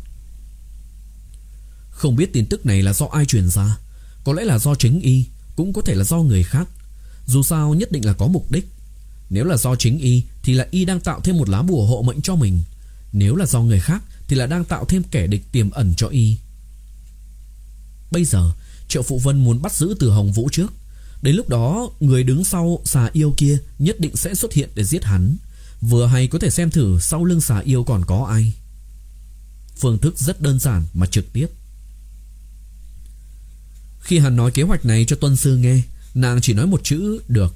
Không biết tin tức này là do ai truyền ra, có lẽ là do chính y, cũng có thể là do người khác. Dù sao nhất định là có mục đích. Nếu là do chính y thì là y đang tạo thêm một lá bùa hộ mệnh cho mình. Nếu là do người khác thì là đang tạo thêm kẻ địch tiềm ẩn cho y. Bây giờ Triệu Phụ Vân muốn bắt giữ Từ Hồng Vũ trước. Đến lúc đó người đứng sau xà yêu kia nhất định sẽ xuất hiện để giết hắn. Vừa hay có thể xem thử sau lưng xà yêu còn có ai. Phương thức rất đơn giản mà trực tiếp. Khi hắn nói kế hoạch này cho Tuân Sư nghe, nàng chỉ nói một chữ được.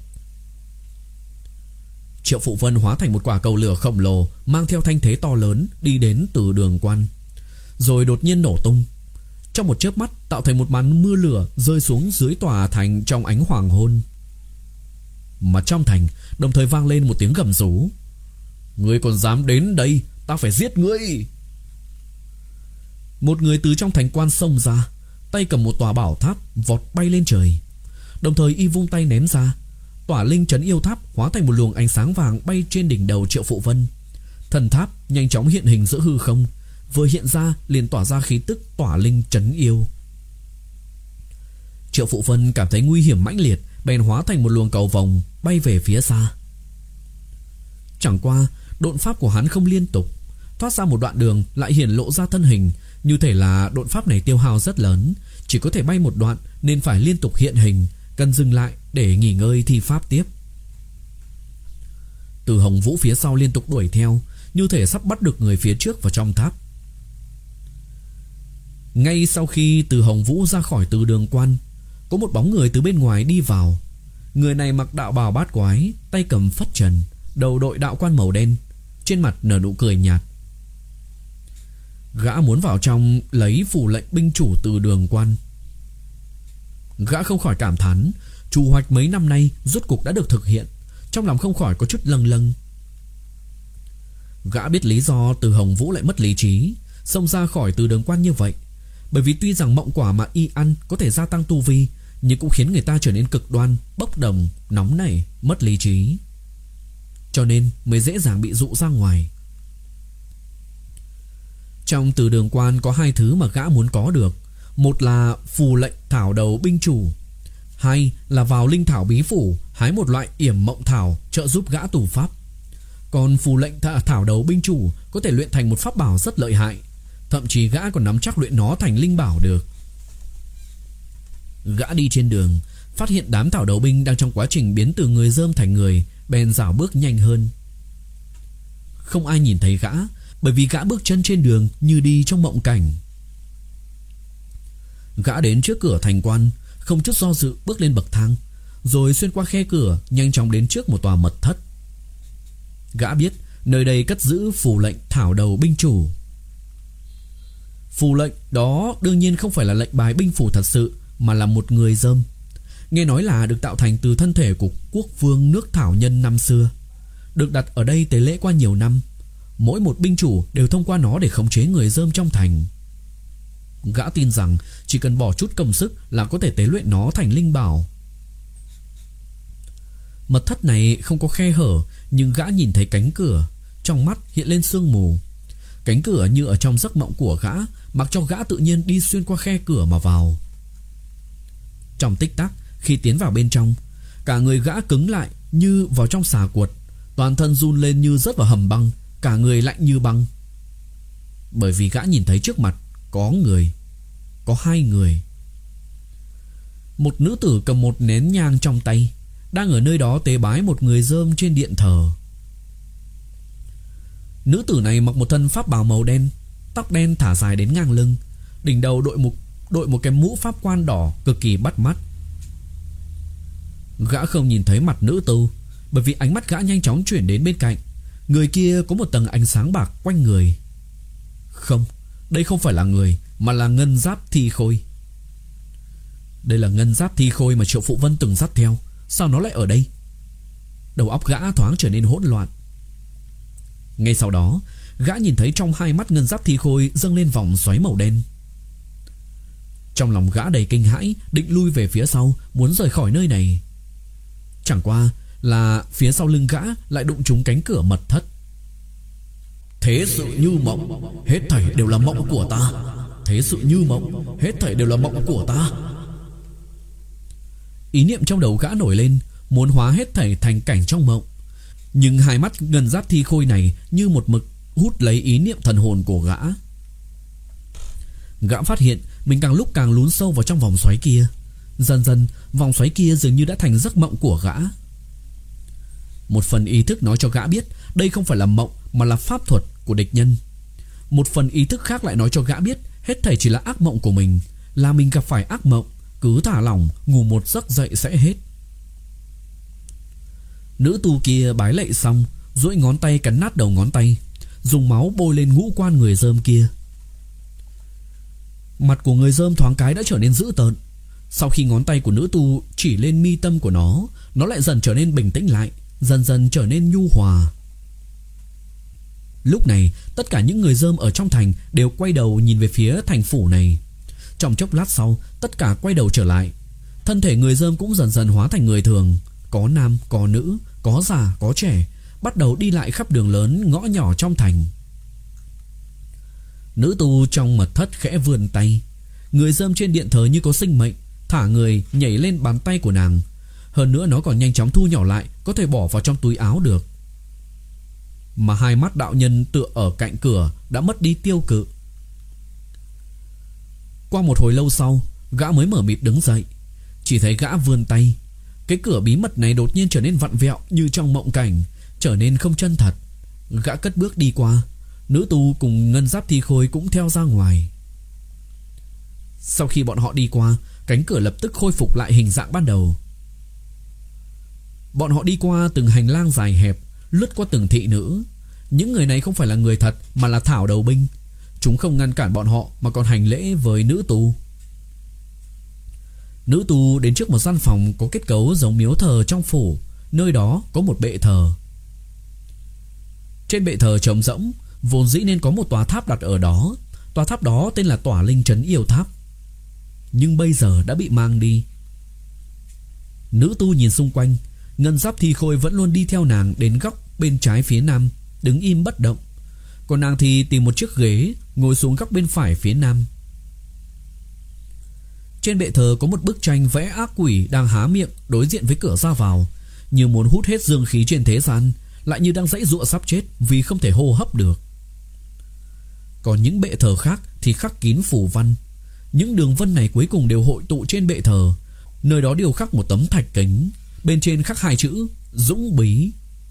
Triệu Phụ Vân hóa thành một quả cầu lửa khổng lồ, mang theo thanh thế to lớn đi đến Từ Đường Quan, rồi đột nhiên nổ tung. Trong một chớp mắt tạo thành một màn mưa lửa rơi xuống dưới tòa thành trong ánh hoàng hôn. Mà trong thành đồng thời vang lên một tiếng gầm rú. Ngươi còn dám đến đây, ta phải giết ngươi. Một người từ trong thành quan xông ra, tay cầm một tòa bảo tháp vọt bay lên trời. Đồng thời y vung tay ném ra, tỏa linh trấn yêu tháp hóa thành một luồng ánh sáng vàng bay trên đỉnh đầu Triệu Phụ Vân. Thần tháp nhanh chóng hiện hình giữa hư không, vừa hiện ra liền tỏa ra khí tức tỏa linh trấn yêu. Triệu Phụ Vân cảm thấy nguy hiểm mãnh liệt, bèn hóa thành một luồng cầu vồng bay về phía xa. Chẳng qua độn pháp của hắn không liên tục, thoát ra một đoạn đường lại hiển lộ ra thân hình, như thể là độn pháp này tiêu hao rất lớn, chỉ có thể bay một đoạn nên phải liên tục hiện hình, cần dừng lại để nghỉ ngơi thi pháp tiếp. Từ Hồng Vũ phía sau liên tục đuổi theo, như thể sắp bắt được người phía trước vào trong tháp. Ngay sau khi Từ Hồng Vũ ra khỏi Từ Đường Quan, có một bóng người từ bên ngoài đi vào. Người này mặc đạo bào bát quái, tay cầm phất trần, đầu đội đạo quan màu đen, trên mặt nở nụ cười nhạt. Gã muốn vào trong lấy phù lệnh binh chủ Từ Đường Quan. Gã không khỏi cảm thán, trù hoạch mấy năm nay rốt cục đã được thực hiện, trong lòng không khỏi có chút lâng lâng. Gã biết lý do Từ Hồng Vũ lại mất lý trí, xông ra khỏi Từ Đường Quan như vậy, bởi vì tuy rằng mộng quả mà y ăn có thể gia tăng tu vi, nhưng cũng khiến người ta trở nên cực đoan, bốc đồng, nóng nảy, mất lý trí, cho nên mới dễ dàng bị dụ ra ngoài. Trong Từ Đường Quan có hai thứ mà gã muốn có được. Một là phù lệnh thảo đầu binh chủ, hai là vào linh thảo bí phủ hái một loại yểm mộng thảo trợ giúp gã tù pháp. Còn phù lệnh thảo đầu binh chủ có thể luyện thành một pháp bảo rất lợi hại, thậm chí gã còn nắm chắc luyện nó thành linh bảo được. Gã đi trên đường, phát hiện đám thảo đầu binh đang trong quá trình biến từ người dơm thành người, bèn rảo bước nhanh hơn. Không ai nhìn thấy gã, bởi vì gã bước chân trên đường như đi trong mộng cảnh. Gã đến trước cửa thành quan, không chút do dự bước lên bậc thang, rồi xuyên qua khe cửa, nhanh chóng đến trước một tòa mật thất. Gã biết nơi đây cất giữ phù lệnh thảo đầu binh chủ. Phù lệnh đó đương nhiên không phải là lệnh bài binh phủ thật sự, mà là một người dơm. Nghe nói là được tạo thành từ thân thể của quốc vương nước thảo nhân năm xưa, được đặt ở đây tế lễ qua nhiều năm. Mỗi một binh chủ đều thông qua nó để khống chế người dơm trong thành. Gã tin rằng chỉ cần bỏ chút công sức là có thể tế luyện nó thành linh bảo. Mật thất này không có khe hở, nhưng gã nhìn thấy cánh cửa, trong mắt hiện lên sương mù. Cánh cửa như ở trong giấc mộng của gã, mặc cho gã tự nhiên đi xuyên qua khe cửa mà vào. Trong tích tắc, khi tiến vào bên trong, cả người gã cứng lại như vào trong xà cuột, toàn thân run lên như rớt vào hầm băng, cả người lạnh như băng. Bởi vì gã nhìn thấy trước mặt có người, có hai người. Một nữ tử cầm một nén nhang trong tay, đang ở nơi đó tế bái một người dơm trên điện thờ. Nữ tử này mặc một thân pháp bào màu đen, tóc đen thả dài đến ngang lưng, đỉnh đầu đội một đội một cái mũ pháp quan đỏ cực kỳ bắt mắt. Gã không nhìn thấy mặt nữ tử, bởi vì ánh mắt gã nhanh chóng chuyển đến bên cạnh. Người kia có một tầng ánh sáng bạc quanh người. Không, đây không phải là người, mà là ngân giáp thi khôi. Đây là ngân giáp thi khôi mà Triệu Phụ Vân từng dắt theo. Sao nó lại ở đây? Đầu óc gã thoáng trở nên hỗn loạn. Ngay sau đó, gã nhìn thấy trong hai mắt ngân giáp thi khôi dâng lên vòng xoáy màu đen. Trong lòng gã đầy kinh hãi, định lui về phía sau, muốn rời khỏi nơi này. Chẳng qua là phía sau lưng gã lại đụng trúng cánh cửa mật thất. Thế sự như mộng, hết thảy đều là mộng của ta. Thế sự như mộng, hết thảy đều là mộng của ta. Ý niệm trong đầu gã nổi lên, muốn hóa hết thảy thành cảnh trong mộng. Nhưng hai mắt ngân giáp thi khôi này như một mực hút lấy ý niệm thần hồn của gã. Gã phát hiện mình càng lúc càng lún sâu vào trong vòng xoáy kia. Dần dần vòng xoáy kia dường như đã thành giấc mộng của gã. Một phần ý thức nói cho gã biết đây không phải là mộng mà là pháp thuật của địch nhân. Một phần ý thức khác lại nói cho gã biết hết thảy chỉ là ác mộng của mình, là mình gặp phải ác mộng, cứ thả lỏng, ngủ một giấc dậy sẽ hết. Nữ tu kia bái lạy xong, duỗi ngón tay cắn nát đầu ngón tay, dùng máu bôi lên ngũ quan người rơm kia. Mặt của người rơm thoáng cái đã trở nên dữ tợn. Sau khi ngón tay của nữ tu chỉ lên mi tâm của nó, nó lại dần trở nên bình tĩnh lại, dần dần trở nên nhu hòa. Lúc này tất cả những người rơm ở trong thành đều quay đầu nhìn về phía thành phủ này. Trong chốc lát sau, tất cả quay đầu trở lại. Thân thể người rơm cũng dần dần hóa thành người thường, có nam, có nữ, có già, có trẻ, bắt đầu đi lại khắp đường lớn, ngõ nhỏ trong thành. Nữ tu trong mật thất khẽ vươn tay. Người rơm trên điện thờ như có sinh mệnh, thả người nhảy lên bàn tay của nàng. Hơn nữa nó còn nhanh chóng thu nhỏ lại, có thể bỏ vào trong túi áo được. Mà hai mắt đạo nhân tựa ở cạnh cửa đã mất đi tiêu cự. Qua một hồi lâu sau, gã mới mở mịt đứng dậy. Chỉ thấy gã vươn tay. Cái cửa bí mật này đột nhiên trở nên vặn vẹo như trong mộng cảnh, trở nên không chân thật. Gã cất bước đi qua. Nữ tu cùng ngân giáp thi khôi cũng theo ra ngoài. Sau khi bọn họ đi qua, cánh cửa lập tức khôi phục lại hình dạng ban đầu. Bọn họ đi qua từng hành lang dài hẹp, lướt qua từng thị nữ. Những người này không phải là người thật mà là thảo đầu binh. Chúng không ngăn cản bọn họ mà còn hành lễ với nữ tu. Nữ tu đến trước một gian phòng có kết cấu giống miếu thờ trong phủ. Nơi đó có một bệ thờ. Trên bệ thờ trống rỗng, vốn dĩ nên có một tòa tháp đặt ở đó. Tòa tháp đó tên là Tỏa Linh Trấn Yêu Tháp, nhưng bây giờ đã bị mang đi. Nữ tu nhìn xung quanh. Ngân giáp thi khôi vẫn luôn đi theo nàng đến góc bên trái phía nam, đứng im bất động. Còn nàng thì tìm một chiếc ghế, ngồi xuống góc bên phải phía nam. Trên bệ thờ có một bức tranh vẽ ác quỷ đang há miệng đối diện với cửa ra vào, như muốn hút hết dương khí trên thế gian, lại như đang giãy giụa sắp chết vì không thể hô hấp được. Còn những bệ thờ khác thì khắc kín phù văn. Những đường vân này cuối cùng đều hội tụ trên bệ thờ. Nơi đó đều khắc một tấm thạch kính, bên trên khắc hai chữ Dũng Bí.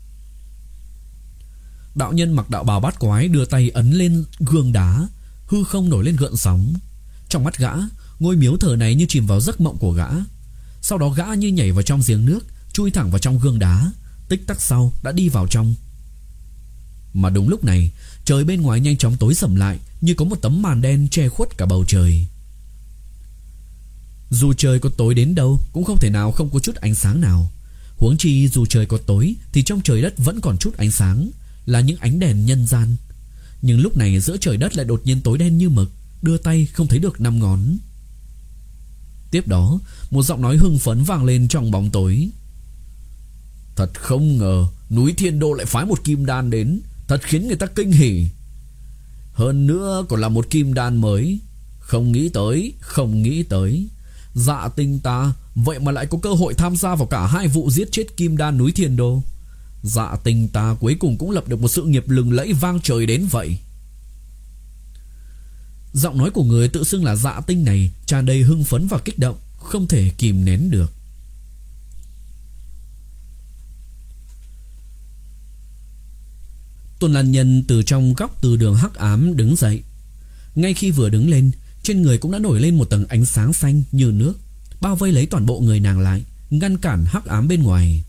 Đạo nhân mặc đạo bào bát quái đưa tay ấn lên gương đá, hư không nổi lên gợn sóng. Trong mắt gã, ngôi miếu thờ này như chìm vào giấc mộng của gã. Sau đó gã như nhảy vào trong giếng nước, chui thẳng vào trong gương đá. Tích tắc sau đã đi vào trong. Mà đúng lúc này, trời bên ngoài nhanh chóng tối sầm lại, như có một tấm màn đen che khuất cả bầu trời. Dù trời có tối đến đâu cũng không thể nào không có chút ánh sáng nào. Huống chi dù trời có tối thì trong trời đất vẫn còn chút ánh sáng, là những ánh đèn nhân gian. Nhưng lúc này giữa trời đất lại đột nhiên tối đen như mực, đưa tay không thấy được năm ngón. Tiếp đó, một giọng nói hưng phấn vang lên trong bóng tối. Thật không ngờ núi Thiên Đô lại phái một kim đan đến, thật khiến người ta kinh hỉ. Hơn nữa còn là một kim đan mới. Không nghĩ tới, không nghĩ tới Dạ Tinh ta vậy mà lại có cơ hội tham gia vào cả hai vụ giết chết kim đan núi Thiên Đô. Dạ Tinh ta cuối cùng cũng lập được một sự nghiệp lừng lẫy vang trời đến vậy. Giọng nói của người tự xưng là Dạ Tinh này tràn đầy hưng phấn và kích động, không thể kìm nén được. Tôn Lan Nhân từ trong góc từ đường hắc ám đứng dậy. Ngay khi vừa đứng lên, trên người cũng đã nổi lên một tầng ánh sáng xanh như nước, bao vây lấy toàn bộ người nàng lại, ngăn cản hắc ám bên ngoài.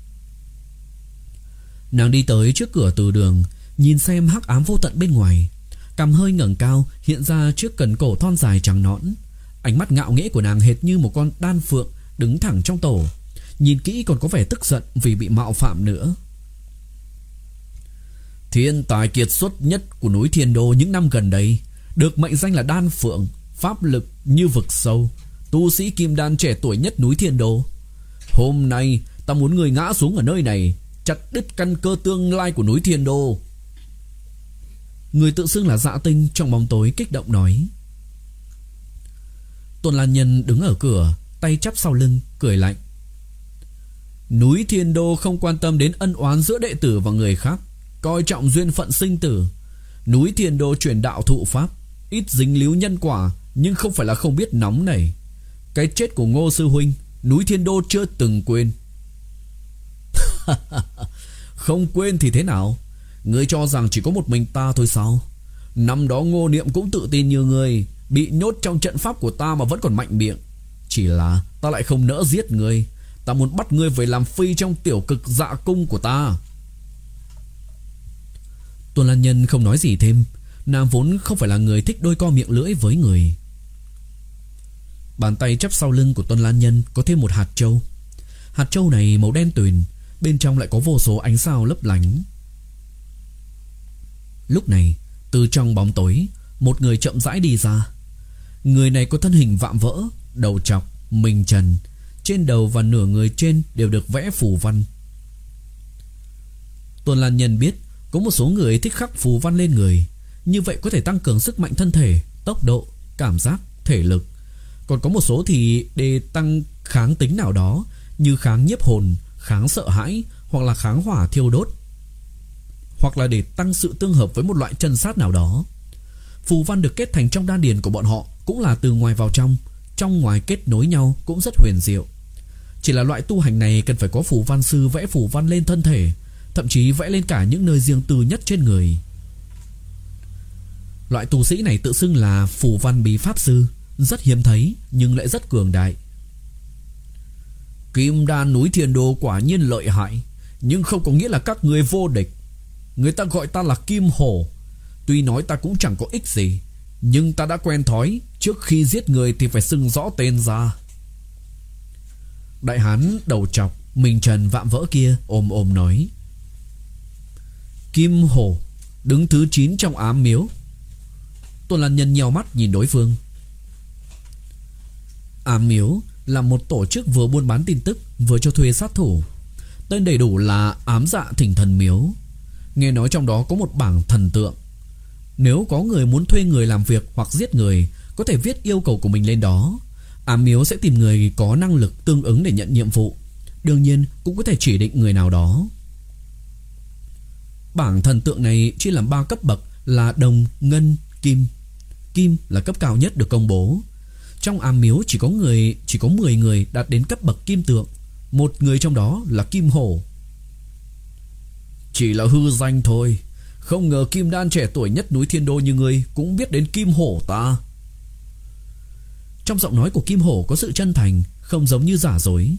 Nàng đi tới trước cửa từ đường, nhìn xem hắc ám vô tận bên ngoài. Cằm hơi ngẩng cao, hiện ra trước cần cổ thon dài trắng nõn. Ánh mắt ngạo nghễ của nàng hệt như một con đan phượng đứng thẳng trong tổ. Nhìn kỹ còn có vẻ tức giận vì bị mạo phạm nữa. Thiên tài kiệt xuất nhất của núi Thiên Đô những năm gần đây, được mệnh danh là Đan Phượng, pháp lực như vực sâu, tu sĩ kim đan trẻ tuổi nhất núi Thiên Đô. Hôm nay ta muốn người ngã xuống ở nơi này, chặt đứt căn cơ tương lai của núi Thiên Đô. Người tự xưng là Dạ Tinh trong bóng tối kích động nói. Tôn Lan Nhân đứng ở cửa, tay chắp sau lưng, cười lạnh. Núi Thiên Đô không quan tâm đến ân oán giữa đệ tử và người khác, coi trọng duyên phận sinh tử. Núi Thiên Đô truyền đạo thụ pháp, ít dính líu nhân quả, nhưng không phải là không biết nóng này. Cái chết của Ngô sư huynh, núi Thiên Đô chưa từng quên. Không quên thì thế nào? Ngươi cho rằng chỉ có một mình ta thôi sao? Năm đó Ngô Niệm cũng tự tin như ngươi, bị nhốt trong trận pháp của ta mà vẫn còn mạnh miệng. Chỉ là ta lại không nỡ giết ngươi. Ta muốn bắt ngươi về làm phi trong tiểu cực dạ cung của ta. Tôn Lan Nhân không nói gì thêm. Nàng vốn không phải là người thích đôi co miệng lưỡi với người. Bàn tay chắp sau lưng của Tôn Lan Nhân có thêm một hạt châu. Hạt châu này màu đen tuyền, bên trong lại có vô số ánh sao lấp lánh. Lúc này, từ trong bóng tối, một người chậm rãi đi ra. Người này có thân hình vạm vỡ, đầu trọc, mình trần. Trên đầu và nửa người trên đều được vẽ phù văn. Tôn Lan Nhân biết có một số người thích khắc phù văn lên người, như vậy có thể tăng cường sức mạnh thân thể, tốc độ, cảm giác, thể lực. Còn có một số thì để tăng kháng tính nào đó, như kháng nhiếp hồn, kháng sợ hãi, hoặc là kháng hỏa thiêu đốt, hoặc là để tăng sự tương hợp với một loại chân sát nào đó. Phù văn được kết thành trong đan điền của bọn họ cũng là từ ngoài vào trong, trong ngoài kết nối nhau, cũng rất huyền diệu. Chỉ là loại tu hành này cần phải có phù văn sư vẽ phù văn lên thân thể, thậm chí vẽ lên cả những nơi riêng tư nhất trên người. Loại tu sĩ này tự xưng là phù văn bí pháp sư, rất hiếm thấy nhưng lại rất cường đại. Kim đan núi Thiên Đô quả nhiên lợi hại, nhưng không có nghĩa là các người vô địch. Người ta gọi ta là Kim Hổ. Tuy nói ta cũng chẳng có ích gì, nhưng ta đã quen thói, trước khi giết người thì phải xưng rõ tên ra. Đại hán đầu trọc, mình trần vạm vỡ kia ôm ôm nói. Kim Hổ, đứng thứ chín trong ám miếu. Tôn Lan Nhân nheo mắt nhìn đối phương. Ám miếu là một tổ chức vừa buôn bán tin tức, vừa cho thuê sát thủ. Tên đầy đủ là Ám Dạ Thỉnh Thần Miếu. Nghe nói trong đó có một bảng thần tượng. Nếu có người muốn thuê người làm việc hoặc giết người, có thể viết yêu cầu của mình lên đó. Ám miếu sẽ tìm người có năng lực tương ứng để nhận nhiệm vụ. Đương nhiên cũng có thể chỉ định người nào đó. Bảng thần tượng này chia làm ba cấp bậc là đồng, ngân, kim. Kim là cấp cao nhất được công bố. Trong ám miếu chỉ có người chỉ có mười người đạt đến cấp bậc kim tượng. Một người trong đó là Kim Hổ. Chỉ là hư danh thôi. Không ngờ kim đan trẻ tuổi nhất núi Thiên Đô như ngươi cũng biết đến Kim Hổ ta. Trong giọng nói của Kim Hổ có sự chân thành, không giống như giả dối.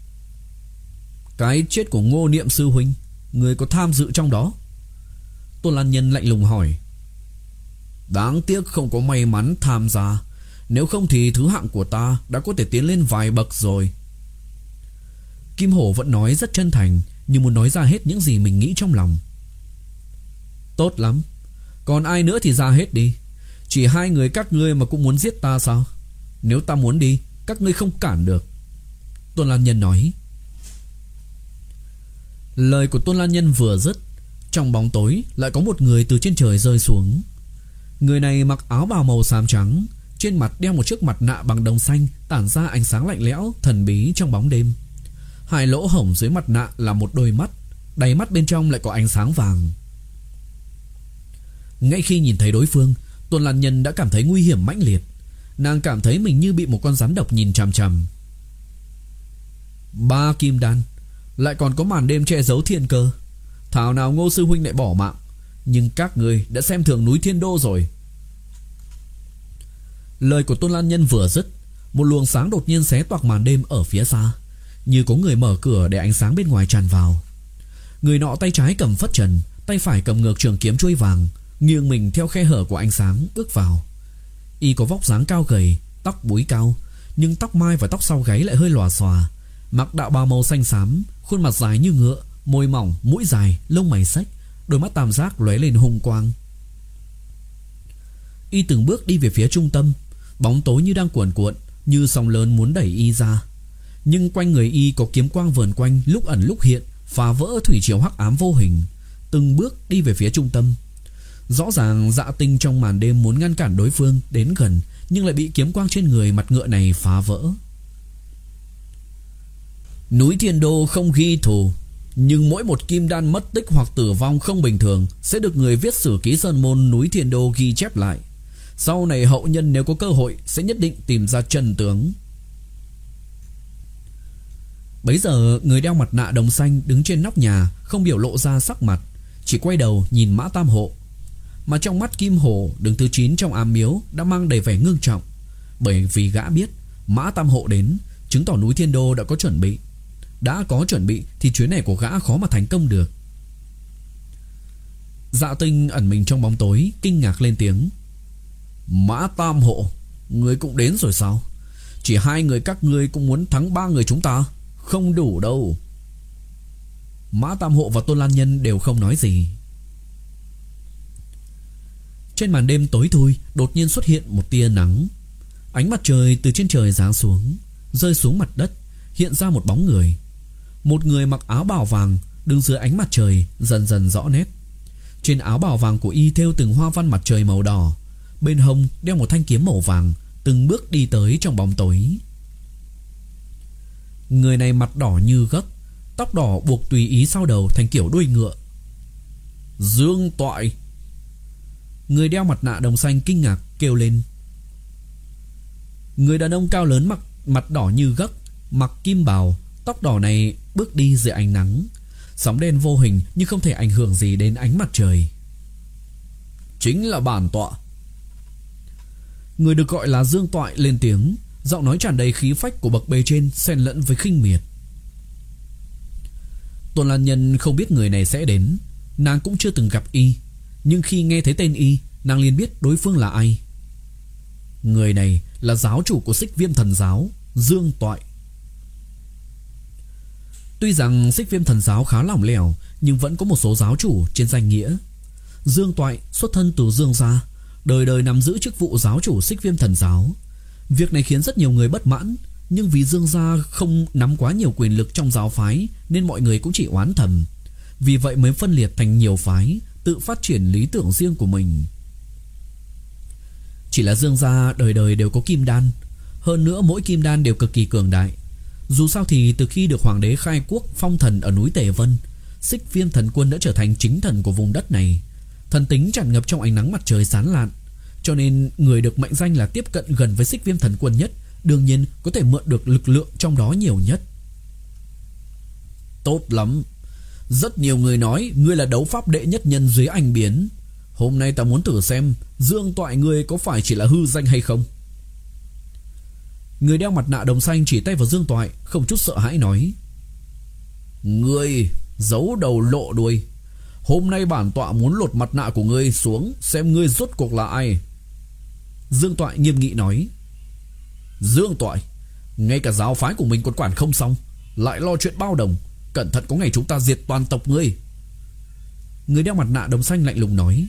Cái chết của Ngô Niệm sư huynh, ngươi có tham dự trong đó? Tôn Lan Nhân lạnh lùng hỏi. Đáng tiếc không có may mắn tham gia, nếu không thì thứ hạng của ta đã có thể tiến lên vài bậc rồi. Kim Hổ vẫn nói rất chân thành, như muốn nói ra hết những gì mình nghĩ trong lòng. Tốt lắm, còn ai nữa thì ra hết đi. Chỉ hai người các ngươi mà cũng muốn giết ta sao? Nếu ta muốn đi, các ngươi không cản được. Tôn Lan Nhân nói. Lời của Tôn Lan Nhân vừa dứt, trong bóng tối lại có một người từ trên trời rơi xuống. Người này mặc áo bào màu xám trắng, trên mặt đeo một chiếc mặt nạ bằng đồng xanh, tản ra ánh sáng lạnh lẽo thần bí trong bóng đêm. Hai lỗ hổng dưới mặt nạ là một đôi mắt, đáy mắt bên trong lại có ánh sáng vàng. Ngay khi nhìn thấy đối phương, Tôn Lan Nhân đã cảm thấy nguy hiểm mãnh liệt. Nàng cảm thấy mình như bị một con rắn độc nhìn chằm chằm. Ba kim đan, lại còn có màn đêm che giấu thiên cơ. Thảo nào Ngô sư huynh lại bỏ mạng. Nhưng các người đã xem thường núi Thiên Đô rồi. Lời của Tôn Lan Nhân vừa dứt, một luồng sáng đột nhiên xé toạc màn đêm ở phía xa, như có người mở cửa để ánh sáng bên ngoài tràn vào. Người nọ tay trái cầm phất trần, tay phải cầm ngược trường kiếm chuôi vàng, nghiêng mình theo khe hở của ánh sáng bước vào. Y có vóc dáng cao gầy, tóc búi cao, nhưng tóc mai và tóc sau gáy lại hơi lòa xòa. Mặc đạo bào màu xanh xám, khuôn mặt dài như ngựa, môi mỏng, mũi dài, lông mày xếch, đôi mắt tam giác lóe lên hung quang. Y từng bước đi về phía trung tâm, bóng tối như đang cuồn cuộn, như sóng lớn muốn đẩy Y ra. Nhưng quanh người Y có kiếm quang vờn quanh, lúc ẩn lúc hiện, phá vỡ thủy triều hắc ám vô hình, từng bước đi về phía trung tâm. Rõ ràng Dạ Tinh trong màn đêm muốn ngăn cản đối phương đến gần, nhưng lại bị kiếm quang trên người mặt ngựa này phá vỡ. Núi Thiên Đô không ghi thù, nhưng mỗi một kim đan mất tích hoặc tử vong không bình thường sẽ được người viết sử ký sơn môn núi Thiên Đô ghi chép lại. Sau này hậu nhân nếu có cơ hội sẽ nhất định tìm ra chân tướng. Bấy giờ người đeo mặt nạ đồng xanh đứng trên nóc nhà không biểu lộ ra sắc mặt, chỉ quay đầu nhìn Mã Tam Hộ. Mà trong mắt Kim Hổ đứng thứ chín trong ám miếu đã mang đầy vẻ ngưng trọng, bởi vì gã biết Mã Tam Hộ đến, chứng tỏ núi Thiên Đô đã có chuẩn bị. Đã có chuẩn bị thì chuyến này của gã khó mà thành công được. Dạ Tinh ẩn mình trong bóng tối, kinh ngạc lên tiếng: Mã Tam Hộ, người cũng đến rồi sao? Chỉ hai người các ngươi cũng muốn thắng ba người chúng ta? Không đủ đâu. Mã Tam Hộ và Tôn Lan Nhân đều không nói gì. Trên màn đêm tối thui đột nhiên xuất hiện một tia nắng. Ánh mặt trời từ trên trời giáng xuống, rơi xuống mặt đất, hiện ra một bóng người. Một người mặc áo bào vàng đứng dưới ánh mặt trời dần dần rõ nét. Trên áo bào vàng của y thêu từng hoa văn mặt trời màu đỏ, bên hông đeo một thanh kiếm màu vàng, từng bước đi tới trong bóng tối. Người này mặt đỏ như gấc, tóc đỏ buộc tùy ý sau đầu thành kiểu đuôi ngựa. Dương Toại. Người đeo mặt nạ đồng xanh kinh ngạc kêu lên. Người đàn ông cao lớn mặc mặt đỏ như gấc, mặc kim bào, tóc đỏ này bước đi dưới ánh nắng. Sóng đen vô hình nhưng không thể ảnh hưởng gì đến ánh mặt trời. Chính là bản tọa. Người được gọi là Dương Toại lên tiếng, giọng nói tràn đầy khí phách của bậc bề trên xen lẫn với khinh miệt. Tôn Lan Nhân không biết người này sẽ đến, nàng cũng chưa từng gặp y, nhưng khi nghe thấy tên y, nàng liền biết đối phương là ai. Người này là giáo chủ của Xích Viêm Thần Giáo, Dương Toại. Tuy rằng Xích Viêm Thần Giáo khá lỏng lẻo, nhưng vẫn có một số giáo chủ trên danh nghĩa. Dương Toại xuất thân từ Dương gia, đời đời nắm giữ chức vụ giáo chủ Xích Viêm Thần Giáo. Việc này khiến rất nhiều người bất mãn, nhưng vì Dương gia không nắm quá nhiều quyền lực trong giáo phái nên mọi người cũng chỉ oán thầm. Vì vậy mới phân liệt thành nhiều phái, tự phát triển lý tưởng riêng của mình. Chỉ là Dương gia đời đời đều có kim đan, hơn nữa mỗi kim đan đều cực kỳ cường đại. Dù sao thì từ khi được hoàng đế khai quốc phong thần ở núi Tề Vân, Xích Viêm Thần Quân đã trở thành chính thần của vùng đất này. Thần tính tràn ngập trong ánh nắng mặt trời sáng lạn, cho nên người được mệnh danh là tiếp cận gần với Xích Viêm Thần Quân nhất, đương nhiên có thể mượn được lực lượng trong đó nhiều nhất. Tốt lắm. Rất nhiều người nói ngươi là đấu pháp đệ nhất nhân dưới Anh Biến. Hôm nay ta muốn thử xem Dương Toại ngươi có phải chỉ là hư danh hay không. Người đeo mặt nạ đồng xanh chỉ tay vào Dương Toại, không chút sợ hãi nói: Ngươi giấu đầu lộ đuôi. Hôm nay bản tọa muốn lột mặt nạ của ngươi xuống, xem ngươi rốt cuộc là ai. Dương Toại nghiêm nghị nói: Dương Toại, ngay cả giáo phái của mình còn quản không xong, lại lo chuyện bao đồng. Cẩn thận có ngày chúng ta diệt toàn tộc ngươi. Người đeo mặt nạ đồng xanh lạnh lùng nói: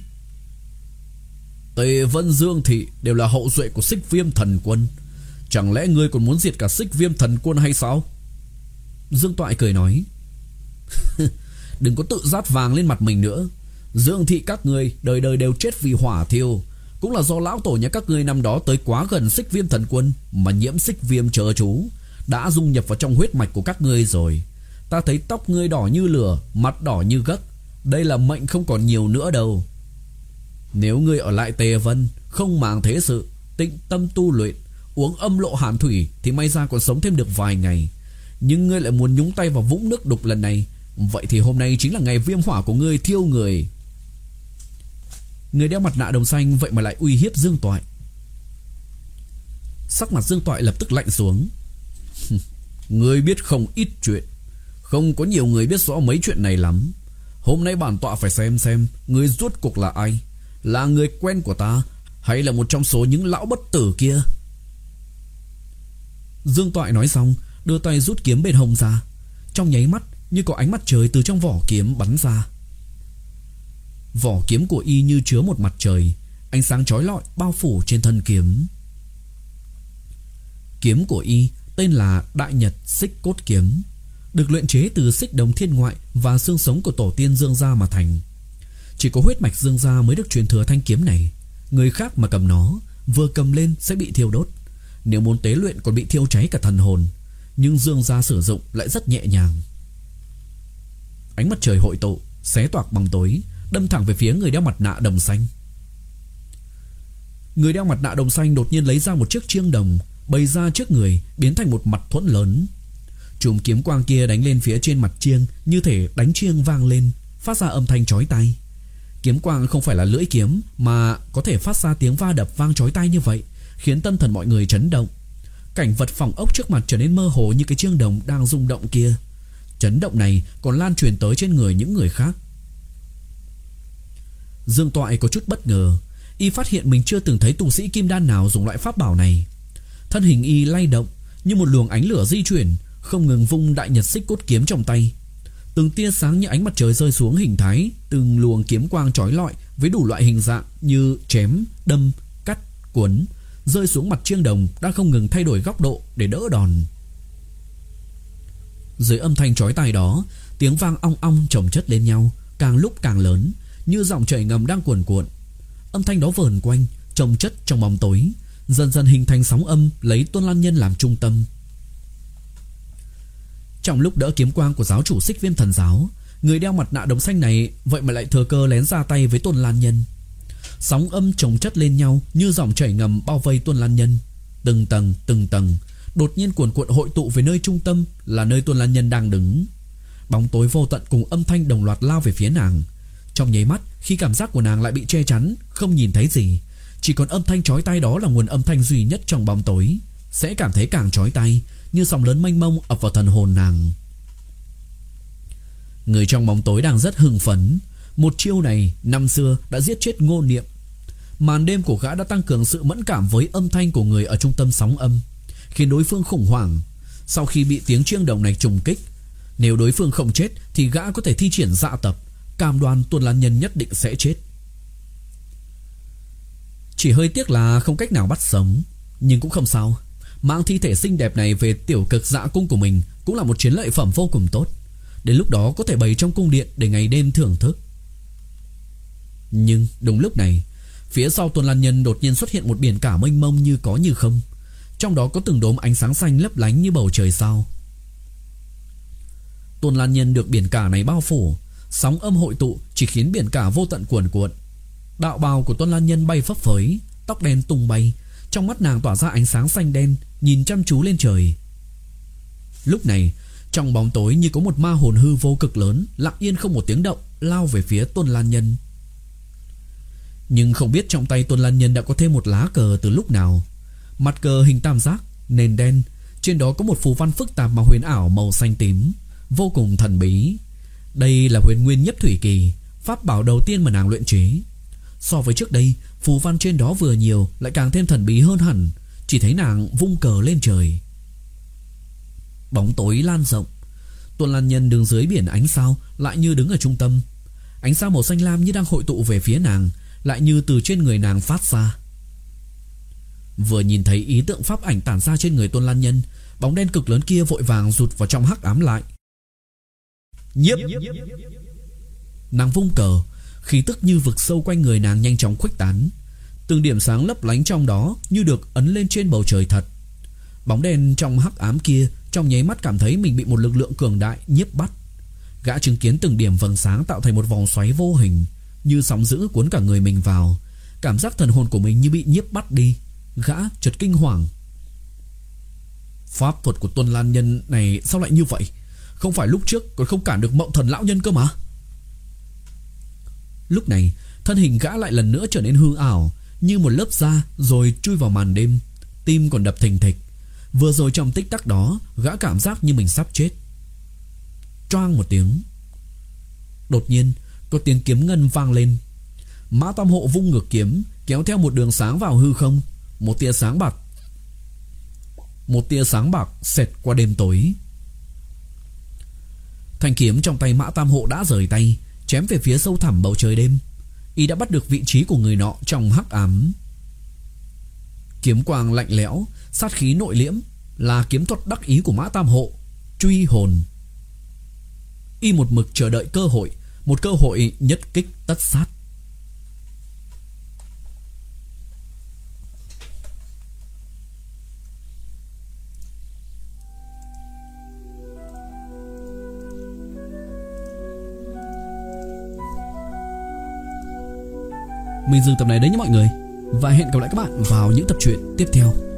Tề Vân Dương Thị đều là hậu duệ của Xích Viêm Thần Quân, chẳng lẽ ngươi còn muốn diệt cả Xích Viêm Thần Quân hay sao? Dương Toại cười nói: Đừng có tự dát vàng lên mặt mình nữa. Dương Thị các ngươi đời đời đều chết vì hỏa thiêu, cũng là do lão tổ nhà các ngươi năm đó tới quá gần Xích Viêm Thần Quân mà nhiễm xích viêm chớ chú, đã dung nhập vào trong huyết mạch của các ngươi rồi. Ta thấy tóc ngươi đỏ như lửa, mặt đỏ như gấc, đây là mệnh không còn nhiều nữa đâu. Nếu ngươi ở lại Tề Vân, không màng thế sự, tĩnh tâm tu luyện, uống âm lộ hàn thủy thì may ra còn sống thêm được vài ngày. Nhưng ngươi lại muốn nhúng tay vào vũng nước đục lần này, vậy thì hôm nay chính là ngày viêm hỏa của ngươi thiêu người. Người đeo mặt nạ đồng xanh vậy mà lại uy hiếp Dương Toại. Sắc mặt Dương Toại lập tức lạnh xuống. Ngươi biết không ít chuyện, không có nhiều người biết rõ mấy chuyện này lắm. Hôm nay bản tọa phải xem xem ngươi rốt cuộc là ai, là người quen của ta hay là một trong số những lão bất tử kia. Dương Toại nói xong, đưa tay rút kiếm bên hông ra. Trong nháy mắt như có ánh mặt trời từ trong vỏ kiếm bắn ra. Vỏ kiếm của y như chứa một mặt trời, ánh sáng chói lọi bao phủ trên thân kiếm. Kiếm của y tên là Đại Nhật Xích Cốt Kiếm, được luyện chế từ xích đồng thiên ngoại và xương sống của tổ tiên Dương gia mà thành. Chỉ có huyết mạch Dương gia mới được truyền thừa thanh kiếm này. Người khác mà cầm nó, vừa cầm lên sẽ bị thiêu đốt, nếu muốn tế luyện còn bị thiêu cháy cả thần hồn. Nhưng Dương gia sử dụng lại rất nhẹ nhàng. Ánh mặt trời hội tụ, xé toạc bóng tối, đâm thẳng về phía người đeo mặt nạ đồng xanh. Người đeo mặt nạ đồng xanh đột nhiên lấy ra một chiếc chiêng đồng, bày ra trước người, biến thành một mặt thuẫn lớn. Chùm kiếm quang kia đánh lên phía trên mặt chiêng, như thể đánh chiêng vang lên, phát ra âm thanh chói tai. Kiếm quang không phải là lưỡi kiếm, mà có thể phát ra tiếng va đập vang chói tai như vậy, khiến tâm thần mọi người chấn động. Cảnh vật phòng ốc trước mặt trở nên mơ hồ như cái chiêng đồng đang rung động kia. Chấn động này còn lan truyền tới trên người những người khác. Dương Toại có chút bất ngờ. Y phát hiện mình chưa từng thấy tu sĩ kim đan nào dùng loại pháp bảo này. Thân hình y lay động như một luồng ánh lửa di chuyển, không ngừng vung đại nhật xích cốt kiếm trong tay. Từng tia sáng như ánh mặt trời rơi xuống hình thái từng luồng kiếm quang chói lọi với đủ loại hình dạng như chém, đâm, cắt, cuốn, rơi xuống mặt chiêng đồng đang không ngừng thay đổi góc độ để đỡ đòn. Dưới âm thanh chói tai đó, tiếng vang ong ong chồng chất lên nhau, càng lúc càng lớn, như dòng chảy ngầm đang cuồn cuộn. Âm thanh đó vờn quanh, chồng chất trong bóng tối, dần dần hình thành sóng âm lấy Tôn Lan Nhân làm trung tâm. Trong lúc đỡ kiếm quang của giáo chủ Xích Viêm Thần Giáo, người đeo mặt nạ đồng xanh này vậy mà lại thừa cơ lén ra tay với Tôn Lan Nhân. Sóng âm chồng chất lên nhau như dòng chảy ngầm bao vây Tôn Lan Nhân, từng tầng từng tầng, đột nhiên cuồn cuộn hội tụ về nơi trung tâm là nơi Tôn Lan Nhân đang đứng. Bóng tối vô tận cùng âm thanh đồng loạt lao về phía nàng. Trong nháy mắt, khi cảm giác của nàng lại bị che chắn, không nhìn thấy gì, chỉ còn âm thanh chói tai đó là nguồn âm thanh duy nhất trong bóng tối, sẽ cảm thấy càng chói tai, như sóng lớn mênh mông ập vào thần hồn nàng. Người trong bóng tối đang rất hưng phấn. Một chiêu này năm xưa đã giết chết Ngô Niệm. Màn đêm của gã đã tăng cường sự mẫn cảm với âm thanh của người ở trung tâm sóng âm, khiến đối phương khủng hoảng. Sau khi bị tiếng chiêng đồng này trùng kích, nếu đối phương không chết thì gã có thể thi triển dạ tập, cam đoan Tôn Lan Nhân nhất định sẽ chết. Chỉ hơi tiếc là không cách nào bắt sống, nhưng cũng không sao. Mang thi thể xinh đẹp này về tiểu cực dạ cung của mình cũng là một chiến lợi phẩm vô cùng tốt. Đến lúc đó có thể bày trong cung điện để ngày đêm thưởng thức. Nhưng đúng lúc này, phía sau Tôn Lan Nhân đột nhiên xuất hiện một biển cả mênh mông như có như không. Trong đó có từng đốm ánh sáng xanh lấp lánh như bầu trời sao. Tôn Lan Nhân được biển cả này bao phủ, sóng âm hội tụ chỉ khiến biển cả vô tận cuồn cuộn. Đạo bào của Tôn Lan Nhân bay phấp phới, tóc đen tung bay, trong mắt nàng tỏa ra ánh sáng xanh đen, nhìn chăm chú lên trời. Lúc này, trong bóng tối như có một ma hồn hư vô cực lớn, lặng yên không một tiếng động, lao về phía Tôn Lan Nhân. Nhưng không biết trong tay Tôn Lan Nhân đã có thêm một lá cờ từ lúc nào. Mặt cờ hình tam giác, nền đen, trên đó có một phù văn phức tạp mà huyền ảo màu xanh tím, vô cùng thần bí. Đây là huyền nguyên nhất thủy kỳ, pháp bảo đầu tiên mà nàng luyện chế. So với trước đây, phù văn trên đó vừa nhiều lại càng thêm thần bí hơn hẳn. Chỉ thấy nàng vung cờ lên trời. Bóng tối lan rộng. Tôn Lan Nhân đứng dưới biển ánh sao, lại như đứng ở trung tâm. Ánh sao màu xanh lam như đang hội tụ về phía nàng, lại như từ trên người nàng phát ra. Vừa nhìn thấy ý tượng pháp ảnh tản ra trên người Tôn Lan Nhân, bóng đen cực lớn kia vội vàng rụt vào trong hắc ám lại. Nhiếp! Nàng vung cờ, khí tức như vực sâu quanh người nàng nhanh chóng khuếch tán. Từng điểm sáng lấp lánh trong đó như được ấn lên trên bầu trời thật. Bóng đen trong hắc ám kia trong nháy mắt cảm thấy mình bị một lực lượng cường đại nhiếp bắt. Gã chứng kiến từng điểm vầng sáng tạo thành một vòng xoáy vô hình, như sóng dữ cuốn cả người mình vào. Cảm giác thần hồn của mình như bị nhiếp bắt đi. Gã chợt kinh hoàng. Pháp thuật của Tôn Lan Nhân này sao lại như vậy? Không phải lúc trước còn không cản được Mộng Thần lão nhân cơ mà. Lúc này thân hình gã lại lần nữa trở nên hư ảo, như một lớp da rồi chui vào màn đêm. Tim còn đập thình thịch. Vừa rồi trong tích tắc đó, gã cảm giác như mình sắp chết. Choang một tiếng, đột nhiên có tiếng kiếm ngân vang lên. Mã Tam Hộ vung ngược kiếm, kéo theo một đường sáng vào hư không. Một tia sáng bạc Một tia sáng bạc xẹt qua đêm tối. Thanh kiếm trong tay Mã Tam Hộ đã rời tay, chém về phía sâu thẳm bầu trời đêm. Y đã bắt được vị trí của người nọ trong hắc ám. Kiếm quang lạnh lẽo, sát khí nội liễm, là kiếm thuật đắc ý của Mã Tam Hộ, truy hồn. Y một mực chờ đợi cơ hội, một cơ hội nhất kích tất sát. Mình dừng tập này đấy nhé mọi người. Và hẹn gặp lại các bạn vào những tập truyện tiếp theo.